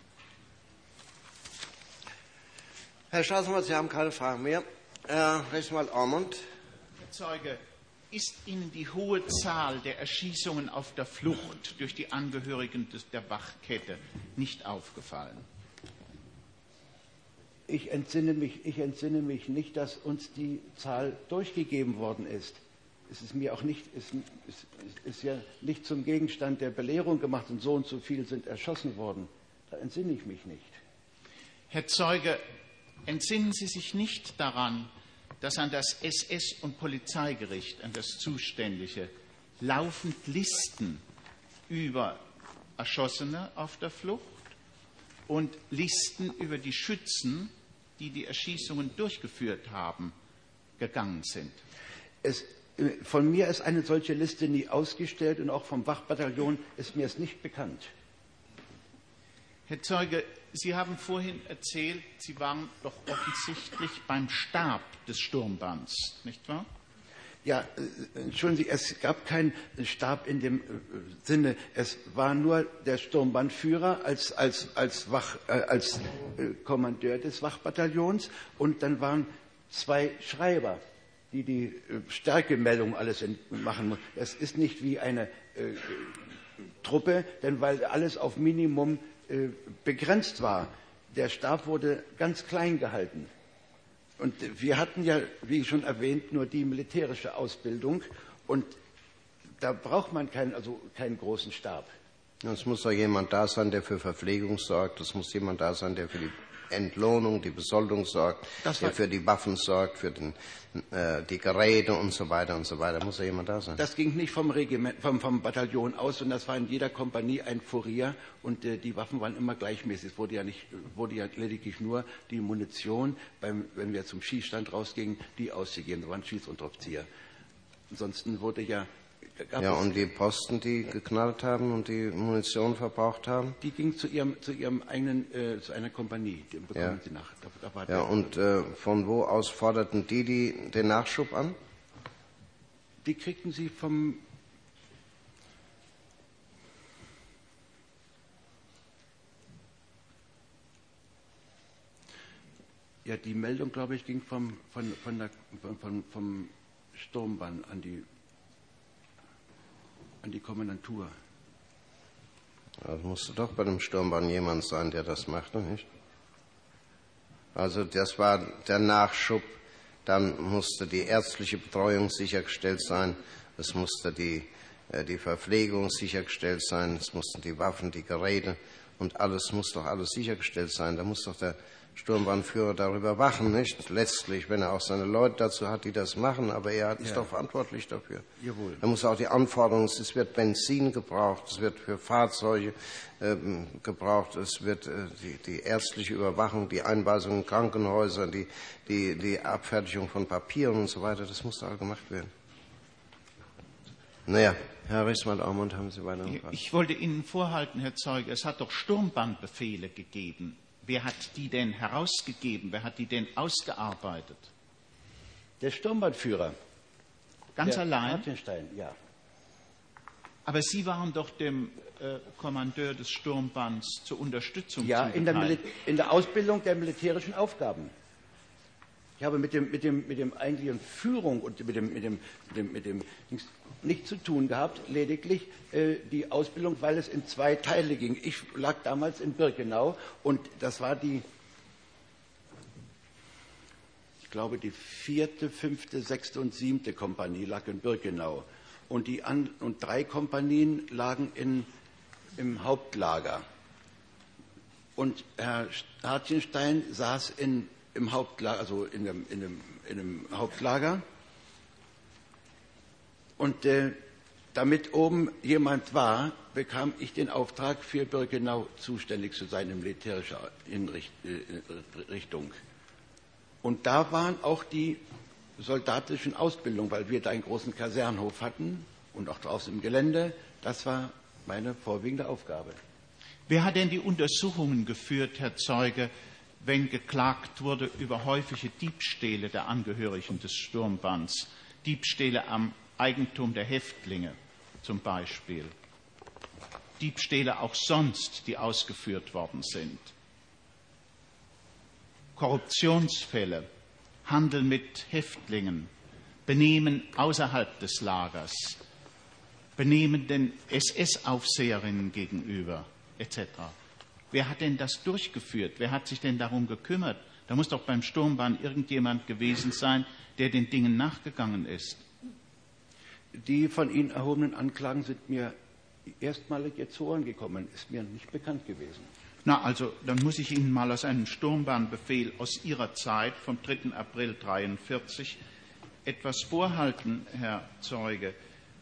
Herr Staatsanwalt, Sie haben keine Fragen mehr. Herr Rechtsanwalt Ormond. Herr Zeuge, ist Ihnen die hohe Zahl der Erschießungen auf der Flucht durch die Angehörigen der Wachkette nicht aufgefallen? Ich entsinne mich nicht, dass uns die Zahl durchgegeben worden ist. Es ist mir auch nicht, ist ja nicht zum Gegenstand der Belehrung gemacht und so viel sind erschossen worden. Da entsinne ich mich nicht. Herr Zeuge, entsinnen Sie sich nicht daran, dass an das SS- und Polizeigericht, an das Zuständige, laufend Listen über Erschossene auf der Flucht und Listen über die Schützen, die die Erschießungen durchgeführt haben, gegangen sind. Von mir ist eine solche Liste nie ausgestellt und auch vom Wachbataillon ist mir es nicht bekannt. Herr Zeuge, Sie haben vorhin erzählt, Sie waren doch offensichtlich beim Stab des Sturmbands, nicht wahr? Ja, entschuldigen Sie, es gab keinen Stab in dem Sinne. Es war nur der Sturmbandführer als Kommandeur des Wachbataillons und dann waren 2 Schreiber, die Stärkemeldung alles machen mussten. Es ist nicht wie eine Truppe, denn weil alles auf Minimum begrenzt war. Der Stab wurde ganz klein gehalten. Und wir hatten ja, wie schon erwähnt, nur die militärische Ausbildung und da braucht man keinen großen Stab. Es muss doch jemand da sein, der für Verpflegung sorgt. Es muss jemand da sein, der für die Entlohnung, die Besoldung sorgt, der für die Waffen sorgt, für die Geräte und so weiter und so weiter. Muss ja jemand da sein. Das ging nicht vom Bataillon aus, und das war in jeder Kompanie ein Furier und die Waffen waren immer gleichmäßig. Es wurde ja lediglich nur die Munition, wenn wir zum Schießstand rausgingen, die ausgegeben. Da waren Schießunterzieher. Ansonsten wurde und die Posten, die geknallt haben und die Munition verbraucht haben? Die ging zu ihrem eigenen, zu einer Kompanie. Die bekommen sie nach. Von wo aus forderten die den Nachschub an? Die kriegten sie vom die Meldung, glaube ich, ging vom Sturmband an die Kommandantur. Also musste doch bei dem Sturmband jemand sein, der das machte, nicht? Also das war der Nachschub. Dann musste die ärztliche Betreuung sichergestellt sein. Es musste die Verpflegung sichergestellt sein. Es mussten die Waffen, die Geräte und alles muss doch alles sichergestellt sein. Da muss doch der Sturmbandführer darüber wachen, nicht? Letztlich, wenn er auch seine Leute dazu hat, die das machen, aber er ist doch verantwortlich dafür. Jawohl. Er muss auch die Anforderungen, es wird Benzin gebraucht, es wird für Fahrzeuge gebraucht, es wird die ärztliche Überwachung, die Einweisung in Krankenhäuser, die Abfertigung von Papieren und so weiter, das muss doch gemacht werden. Naja, Herr Rechtsanwalt, haben Sie weiter noch was? Ich wollte Ihnen vorhalten, Herr Zeuge, es hat doch Sturmbandbefehle gegeben. Wer hat die denn herausgegeben? Wer hat die denn ausgearbeitet? Der Sturmbandführer. Ganz allein? Hartenstein, ja. Aber Sie waren doch dem Kommandeur des Sturmbands zur Unterstützung zugeteilt. In der Ausbildung der militärischen Aufgaben. Ich habe mit dem eigentlichen Führung und mit dem nichts zu tun gehabt, lediglich die Ausbildung, weil es in 2 Teile ging. Ich lag damals in Birkenau und das war ich glaube die 4., 5., 6. und 7. Kompanie lag in Birkenau und 3 Kompanien lagen im Hauptlager. Und Herr Hartenstein saß im Hauptlager, also in dem Hauptlager. Und damit oben jemand war, bekam ich den Auftrag, für Birkenau zuständig zu sein in militärischer Richtung. Und da waren auch die soldatischen Ausbildungen, weil wir da einen großen Kasernenhof hatten und auch draußen im Gelände. Das war meine vorwiegende Aufgabe. Wer hat denn die Untersuchungen geführt, Herr Zeuge, wenn geklagt wurde über häufige Diebstähle der Angehörigen des Sturmbands, Diebstähle am Eigentum der Häftlinge zum Beispiel, Diebstähle auch sonst, die ausgeführt worden sind, Korruptionsfälle, Handel mit Häftlingen, Benehmen außerhalb des Lagers, Benehmen den SS-Aufseherinnen gegenüber, etc. Wer hat denn das durchgeführt? Wer hat sich denn darum gekümmert? Da muss doch beim Sturmband irgendjemand gewesen sein, der den Dingen nachgegangen ist. Die von Ihnen erhobenen Anklagen sind mir erstmalig jetzt zu Ohren gekommen, ist mir nicht bekannt gewesen. Na, also, dann muss ich Ihnen mal aus einem Sturmbandbefehl aus Ihrer Zeit vom 3. April 1943 etwas vorhalten, Herr Zeuge.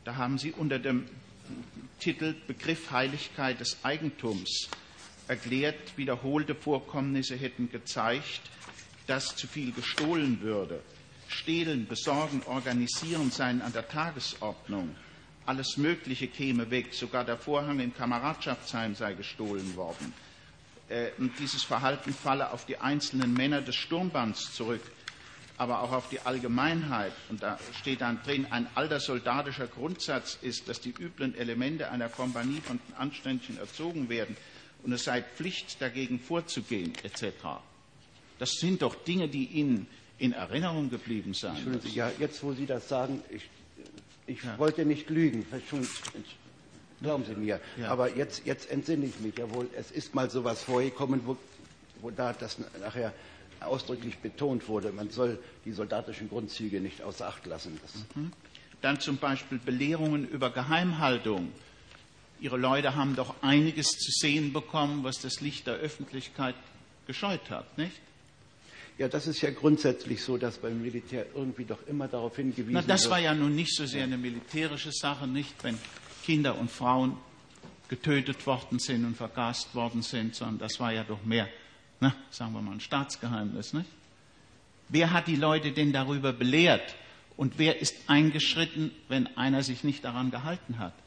Da haben Sie unter dem Titel Begriff Heiligkeit des Eigentums erklärt, wiederholte Vorkommnisse hätten gezeigt, dass zu viel gestohlen würde. Stehlen, besorgen, organisieren seien an der Tagesordnung. Alles Mögliche käme weg. Sogar der Vorhang im Kameradschaftsheim sei gestohlen worden. Und dieses Verhalten falle auf die einzelnen Männer des Sturmbands zurück, aber auch auf die Allgemeinheit. Und da steht dann drin, ein alter soldatischer Grundsatz ist, dass die üblen Elemente einer Kompanie von Anständigen erzogen werden und es sei Pflicht, dagegen vorzugehen, etc. Das sind doch Dinge, die Ihnen in Erinnerung geblieben sind. Entschuldigen Sie, ja, jetzt, wo Sie das sagen, ich wollte nicht lügen, glauben Sie mir. Ja. Aber jetzt entsinne ich mich. Jawohl, es ist mal sowas vorgekommen, wo da das nachher ausdrücklich betont wurde, man soll die soldatischen Grundzüge nicht außer Acht lassen. Dann zum Beispiel Belehrungen über Geheimhaltung. Ihre Leute haben doch einiges zu sehen bekommen, was das Licht der Öffentlichkeit gescheut hat, nicht? Ja, das ist ja grundsätzlich so, dass beim Militär irgendwie doch immer darauf hingewiesen wird. Das war ja nun nicht so sehr eine militärische Sache, nicht, wenn Kinder und Frauen getötet worden sind und vergast worden sind, sondern das war ja doch mehr, sagen wir mal, ein Staatsgeheimnis, nicht? Wer hat die Leute denn darüber belehrt? Und wer ist eingeschritten, wenn einer sich nicht daran gehalten hat?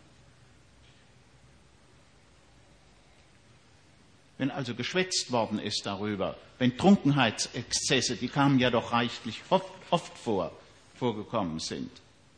Wenn also geschwätzt worden ist darüber, wenn Trunkenheitsexzesse, die kamen ja doch reichlich oft vorgekommen sind.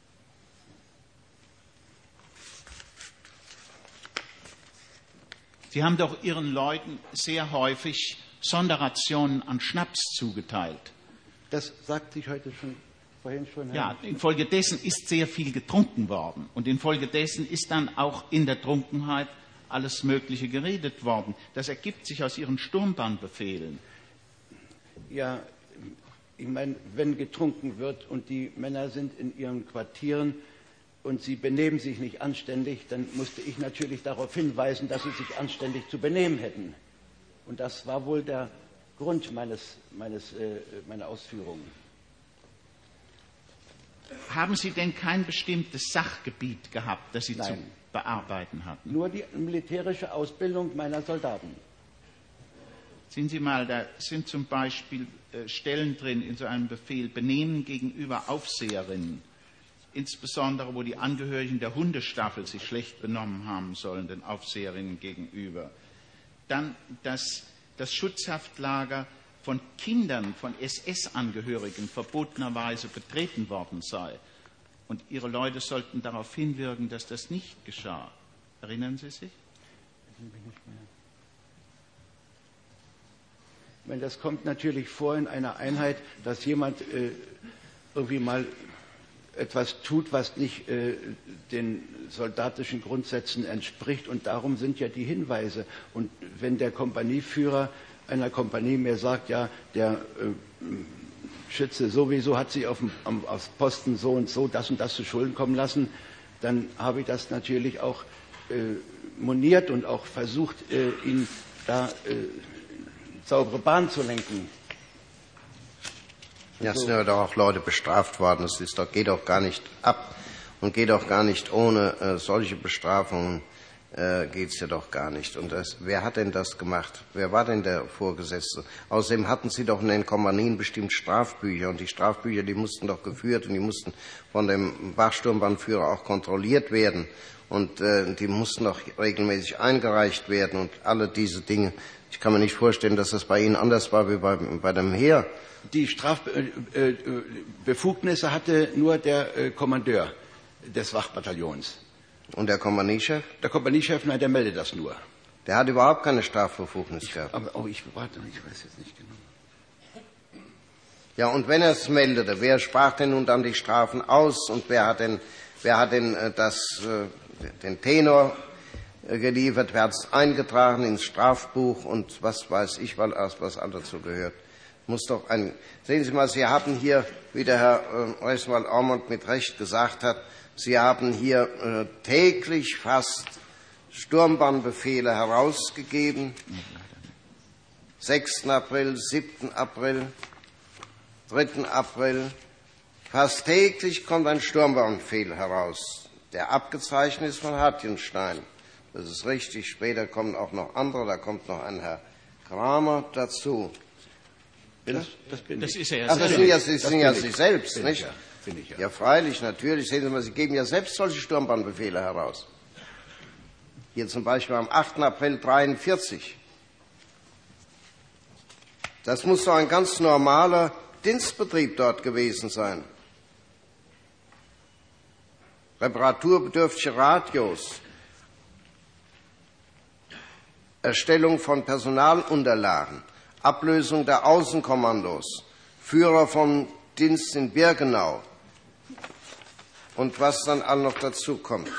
Sie haben doch Ihren Leuten sehr häufig Sonderrationen an Schnaps zugeteilt. Das sagte ich heute vorhin schon. Herr. Ja, infolgedessen ist sehr viel getrunken worden. Und infolgedessen ist dann auch in der Trunkenheit alles Mögliche geredet worden. Das ergibt sich aus Ihren Sturmbannbefehlen. Ja, ich meine, wenn getrunken wird und die Männer sind in ihren Quartieren und sie benehmen sich nicht anständig, dann musste ich natürlich darauf hinweisen, dass sie sich anständig zu benehmen hätten. Und das war wohl der Grund meiner Ausführungen. Haben Sie denn kein bestimmtes Sachgebiet gehabt, das Sie Nein. zu bearbeiten hatten? Nur die militärische Ausbildung meiner Soldaten. Sehen Sie mal, da sind zum Beispiel Stellen drin in so einem Befehl, Benehmen gegenüber Aufseherinnen, insbesondere wo die Angehörigen der Hundestaffel sich schlecht benommen haben sollen, den Aufseherinnen gegenüber. Dann, dass das Schutzhaftlager von Kindern, von SS-Angehörigen verbotenerweise betreten worden sei. Und Ihre Leute sollten darauf hinwirken, dass das nicht geschah. Erinnern Sie sich? Ich meine, das kommt natürlich vor in einer Einheit, dass jemand irgendwie mal etwas tut, was nicht den soldatischen Grundsätzen entspricht. Und darum sind ja die Hinweise. Und wenn der Kompanieführer einer Kompanie mir sagt, ja, der Schütze sowieso hat sich auf Posten so und das zu Schulden kommen lassen, dann habe ich das natürlich auch moniert und auch versucht, ihn da saubere Bahn zu lenken. Ja, es sind ja doch auch Leute bestraft worden. Das geht doch gar nicht ab und geht auch gar nicht ohne solche Bestrafungen. Geht es ja doch gar nicht. Und wer hat denn das gemacht? Wer war denn der Vorgesetzte? Außerdem hatten Sie doch in den Kompanien bestimmt Strafbücher. Und die Strafbücher, die mussten doch geführt und die mussten von dem Wachsturmbannführer auch kontrolliert werden. Und die mussten doch regelmäßig eingereicht werden und alle diese Dinge. Ich kann mir nicht vorstellen, dass das bei Ihnen anders war wie bei dem Heer. Die Strafbefugnisse hatte nur der Kommandeur des Wachbataillons. Und der Kompaniechef? Der Kompaniechef, nein, der meldet das nur. Der hat überhaupt keine Strafbefugnis gehabt. Aber ich weiß jetzt nicht genau. Ja, und wenn er es meldete, wer sprach denn nun dann die Strafen aus und wer hat denn den Tenor geliefert, wer hat es eingetragen ins Strafbuch und was weiß ich, was dazu gehört. Sehen Sie mal, Sie haben hier, wie der Herr Reiswald Aumont mit Recht gesagt hat, Sie haben hier täglich fast Sturmbannbefehle herausgegeben. 6. April, 7. April, 3. April. Fast täglich kommt ein Sturmbannbefehl heraus. der abgezeichnet ist von Hartgenstein. Das ist richtig. Später kommen auch noch andere. Da kommt noch ein Herr Kramer dazu. Das ist er ja Ach, das selbst. sind ja Sie selbst, bin nicht? ich ja, bin ich ja. Ja, freilich, natürlich. Sehen Sie mal, Sie geben ja selbst solche Sturmbahnbefehle heraus. Hier zum Beispiel am 8. April 1943. Das muss doch ein ganz normaler Dienstbetrieb dort gewesen sein. Reparaturbedürftige Radios, Erstellung von Personalunterlagen, Ablösung der Außenkommandos, Führer vom Dienst in Birkenau und was dann all noch dazu kommt.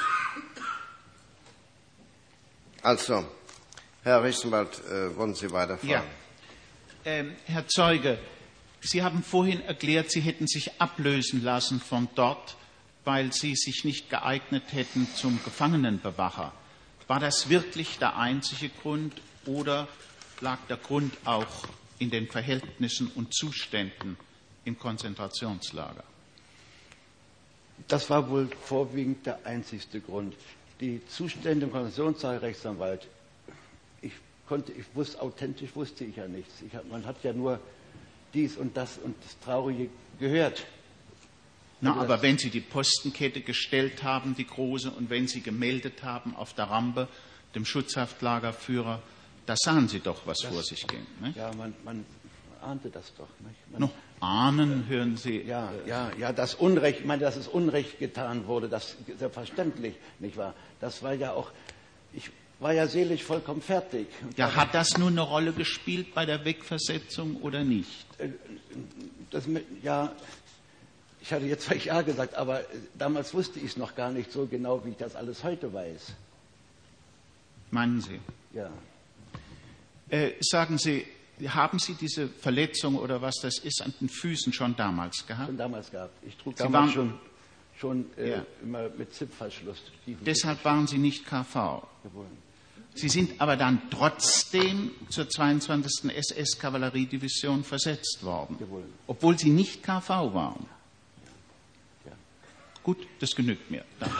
Also, Herr Rechtsanwalt, wollen Sie weiterfahren? Ja. Herr Zeuge, Sie haben vorhin erklärt, Sie hätten sich ablösen lassen von dort, weil Sie sich nicht geeignet hätten zum Gefangenenbewacher. War das wirklich der einzige Grund oder lag der Grund auch in den Verhältnissen und Zuständen im Konzentrationslager? Das war wohl vorwiegend der einzigste Grund. Die Zustände im Konzentrationslager, Rechtsanwalt, authentisch wusste ich ja nichts. Man hat ja nur dies und das Traurige gehört. Na, aber wenn Sie die Postenkette gestellt haben, die große, und wenn Sie gemeldet haben auf der Rampe, dem Schutzhaftlagerführer, da sahen Sie doch, was vor sich ging. Nicht? Ja, man ahnte das doch. Nicht? Noch ahnen, hören Sie. Ja, das Unrecht, ich meine, dass es Unrecht getan wurde, das ist selbstverständlich, nicht wahr? Das war ja auch, ich war ja seelisch vollkommen fertig. Ja, hat das nun eine Rolle gespielt bei der Wegversetzung oder nicht? Ich hatte jetzt vielleicht ja gesagt, aber damals wusste ich es noch gar nicht so genau, wie ich das alles heute weiß. Meinen Sie? Ja. Sagen Sie, haben Sie diese Verletzung oder was das ist an den Füßen schon damals gehabt? Schon damals gehabt. Ich trug Sie damals waren, schon immer mit Zipfverschluss. Deshalb waren Sie nicht KV. Jawohl. Sie sind aber dann trotzdem zur 22. SS-Kavalleriedivision versetzt worden, Jawohl. obwohl Sie nicht KV waren. Ja. Gut, das genügt mir. Danke.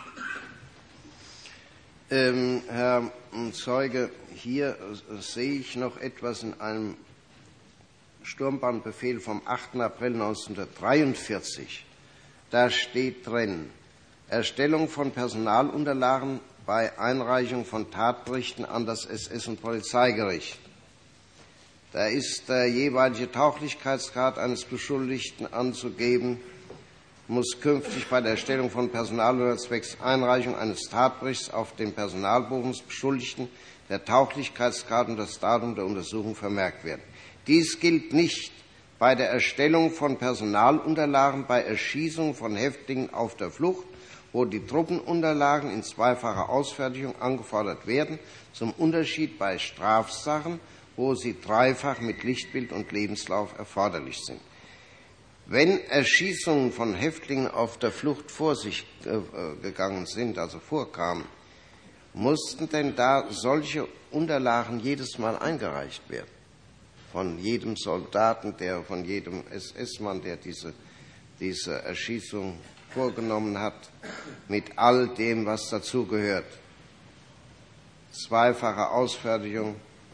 Herr Zeuge, hier sehe ich noch etwas in einem Sturmbahnbefehl vom 8. April 1943. Da steht drin, Erstellung von Personalunterlagen bei Einreichung von Tatberichten an das SS- und Polizeigericht. Da ist der jeweilige Tauglichkeitsgrad eines Beschuldigten anzugeben, muss künftig bei der Erstellung von Personalunterlagen zwecks Einreichung eines Tatberichts auf dem Personalbuch des Beschuldigten der Tauglichkeitsgrad und das Datum der Untersuchung vermerkt werden. Dies gilt nicht bei der Erstellung von Personalunterlagen bei Erschießung von Häftlingen auf der Flucht, wo die Truppenunterlagen in zweifacher Ausfertigung angefordert werden, zum Unterschied bei Strafsachen, wo sie dreifach mit Lichtbild und Lebenslauf erforderlich sind. Wenn Erschießungen von Häftlingen auf der Flucht vor sich gegangen sind, also vorkamen, mussten denn da solche Unterlagen jedes Mal eingereicht werden? Von jedem Soldaten, von jedem SS-Mann, der diese Erschießung vorgenommen hat, mit all dem, was dazugehört. Zweifache Ausfertigung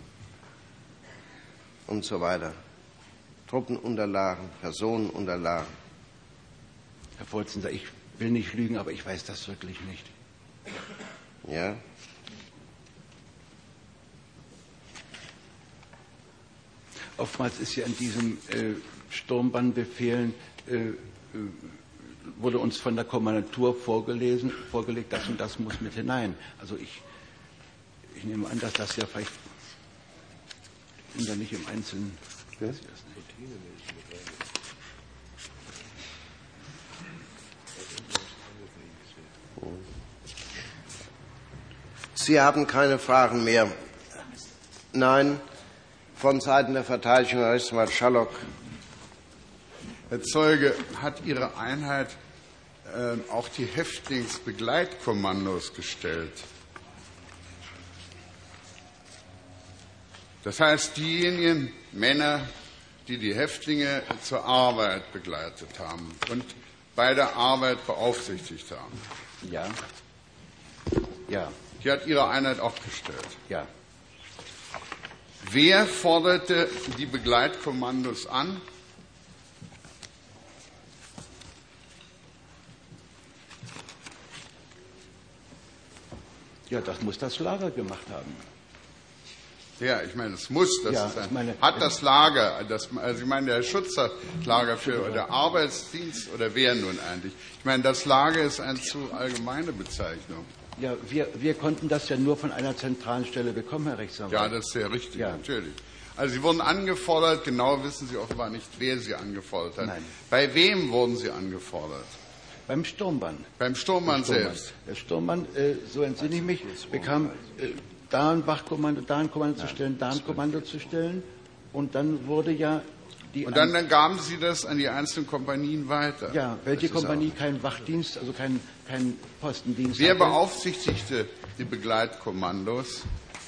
und so weiter. Truppenunterlagen, Personenunterlagen. Herr Vorsitzender, ich will nicht lügen, aber ich weiß das wirklich nicht. Ja? Oftmals ist ja in diesen Sturmbannbefehlen wurde uns von der Kommandantur vorgelegt, das und das muss mit hinein. Also ich nehme an, dass das ja vielleicht nicht im Einzelnen. Ja? Sie haben keine Fragen mehr. Nein, von Seiten der Verteidigung Herr Rechtsanwalt Schallock. Herr Zeuge, hat Ihre Einheit auch die Häftlingsbegleitkommandos gestellt? Das heißt, diejenigen Männer, die die Häftlinge zur Arbeit begleitet haben. Und bei der Arbeit beaufsichtigt haben. Ja. Ja. Die hat Ihre Einheit auch gestellt. Ja. Wer forderte die Begleitkommandos an? Ja, das muss das Lager gemacht haben. Ja, ich meine, es muss. Das Ja, ist ich meine, hat das Lager, also ich meine, der Schutzlager für der Arbeitsdienst oder wer nun eigentlich? Ich meine, das Lager ist eine zu allgemeine Bezeichnung. Ja, wir konnten das ja nur von einer zentralen Stelle bekommen, Herr Rechtsanwalt. Ja, das ist sehr richtig, Ja. natürlich. Also Sie wurden angefordert, genau wissen Sie offenbar nicht, wer Sie angefordert hat. Nein. Bei wem wurden Sie angefordert? Beim Sturmband. Beim Sturmmann selbst. Der Sturmband, so entsinne ich mich, bekam da ein Wachkommando, da ein Kommando zu stellen, da ein Kommando zu stellen. Und dann wurde ja die... Und dann gaben Sie das an die einzelnen Kompanien weiter. Ja, welche Das ist Kompanie keinen Wachdienst, also keinen Postendienst Wer hatte. beaufsichtigte die Begleitkommandos?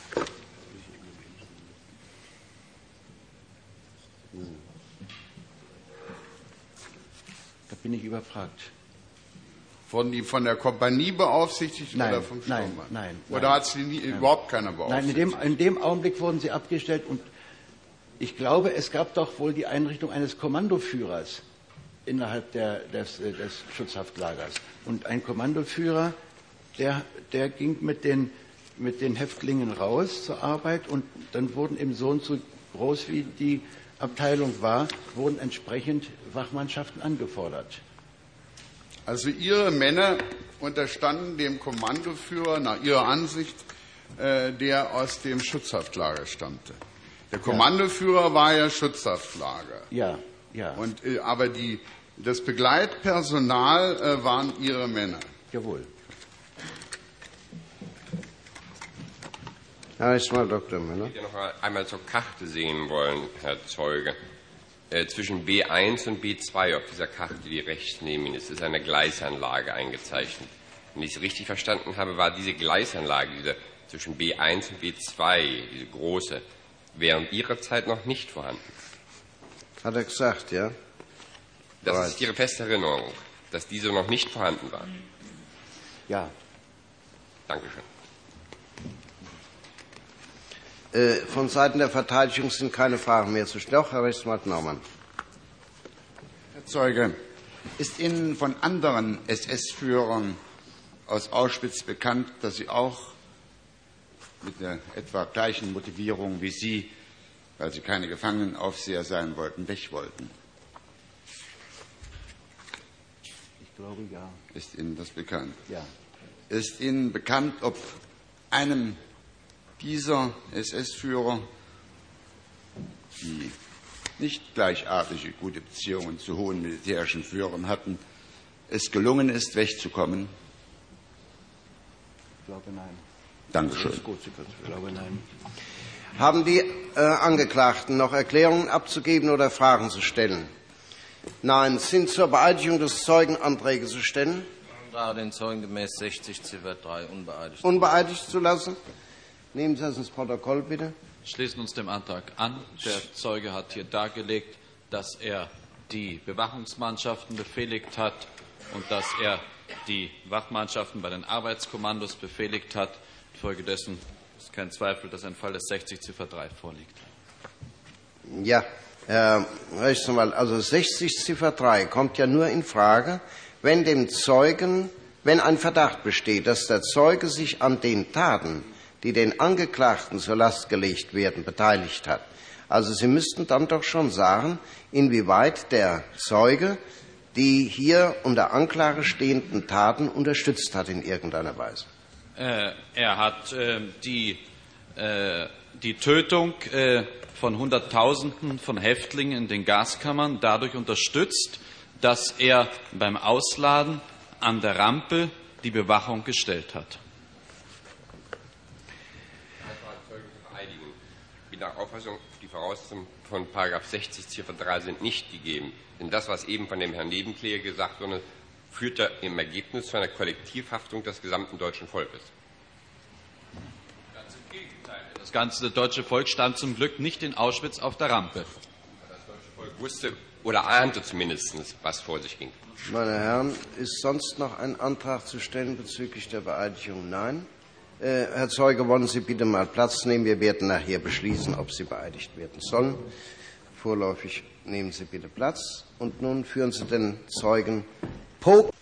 Da bin ich überfragt. Wurden die von der Kompanie beaufsichtigt Nein, oder vom nein, Sturmmann? nein, Oder nein. hat sie überhaupt keiner Nein, beaufsichtigt? in dem Augenblick wurden sie abgestellt und ich glaube, es gab doch wohl die Einrichtung eines Kommandoführers innerhalb des Schutzhaftlagers. Und ein Kommandoführer, der ging mit den Häftlingen raus zur Arbeit und dann wurden eben so und so groß wie die Abteilung war, wurden entsprechend Wachmannschaften angefordert. Also Ihre Männer unterstanden dem Kommandoführer nach Ihrer Ansicht, der aus dem Schutzhaftlager stammte. Der Kommandoführer war ja Schutzhaftlager. Ja, ja, Und, aber das Begleitpersonal waren Ihre Männer. jawohl. Herr Rechtsanwalt Dr. Müller. Ich würde noch einmal zur Karte sehen wollen, Herr Zeuge. Zwischen B1 und B2 auf dieser Karte, die rechts neben Ihnen ist eine Gleisanlage eingezeichnet. Wenn ich es richtig verstanden habe, war diese Gleisanlage, diese zwischen B1 und B2, diese große, während Ihrer Zeit noch nicht vorhanden. Hat er gesagt, ja? Das ist Ihre feste Erinnerung, dass diese noch nicht vorhanden war. Ja. Dankeschön. Von Seiten der Verteidigung sind keine Fragen mehr zu stellen. Doch, Herr Rechtsanwalt Naumann. Herr Zeuge, ist Ihnen von anderen SS-Führern aus Auschwitz bekannt, dass sie auch mit der etwa gleichen Motivierung wie Sie, weil sie keine Gefangenenaufseher sein wollten, weg wollten? Ich glaube, ja. Ist Ihnen das bekannt? Ja. Ist Ihnen bekannt, ob einem dieser SS-Führer, die nicht gleichartige gute Beziehungen zu hohen militärischen Führern hatten, es gelungen ist, wegzukommen? Ich glaube, nein. Dankeschön. Das ist gut, ich glaube, nein. Haben die Angeklagten noch Erklärungen abzugeben oder Fragen zu stellen? Nein. Sind zur Beeidigung des Zeugen Anträge zu stellen? Da den Zeugen gemäß 60 Ziffer 3 unbeeidigt. Unbeeidigt zu lassen? Nehmen Sie das ins Protokoll, bitte. Schließen uns dem Antrag an. Der Zeuge hat hier dargelegt, dass er die Bewachungsmannschaften befehligt hat und dass er die Wachmannschaften bei den Arbeitskommandos befehligt hat. Infolgedessen ist kein Zweifel, dass ein Fall des 60 Ziffer 3 vorliegt. Ja, Herr Rechtsanwalt, also 60 Ziffer 3 kommt ja nur in Frage, wenn dem Zeugen, wenn ein Verdacht besteht, dass der Zeuge sich an den Taten, die den Angeklagten zur Last gelegt werden, beteiligt hat. Also Sie müssten dann doch schon sagen, inwieweit der Zeuge die hier unter Anklage stehenden Taten unterstützt hat in irgendeiner Weise. Er hat die Tötung von Hunderttausenden von Häftlingen in den Gaskammern dadurch unterstützt, dass er beim Ausladen an der Rampe die Bewachung gestellt hat. Nach Auffassung, die Voraussetzungen von § 60 Ziffer 3 sind nicht gegeben. Denn das, was eben von dem Herrn Nebenkläger gesagt wurde, führt ja im Ergebnis zu einer Kollektivhaftung des gesamten deutschen Volkes. Ganz im Gegenteil. Das ganze deutsche Volk stand zum Glück nicht in Auschwitz auf der Rampe. Das deutsche Volk wusste oder ahnte zumindest, was vor sich ging. Meine Herren, ist sonst noch ein Antrag zu stellen bezüglich der Beeidigung? Nein. Herr Zeuge, wollen Sie bitte mal Platz nehmen? Wir werden nachher beschließen, ob Sie beeidigt werden sollen. Vorläufig nehmen Sie bitte Platz. Und nun führen Sie den Zeugen Po.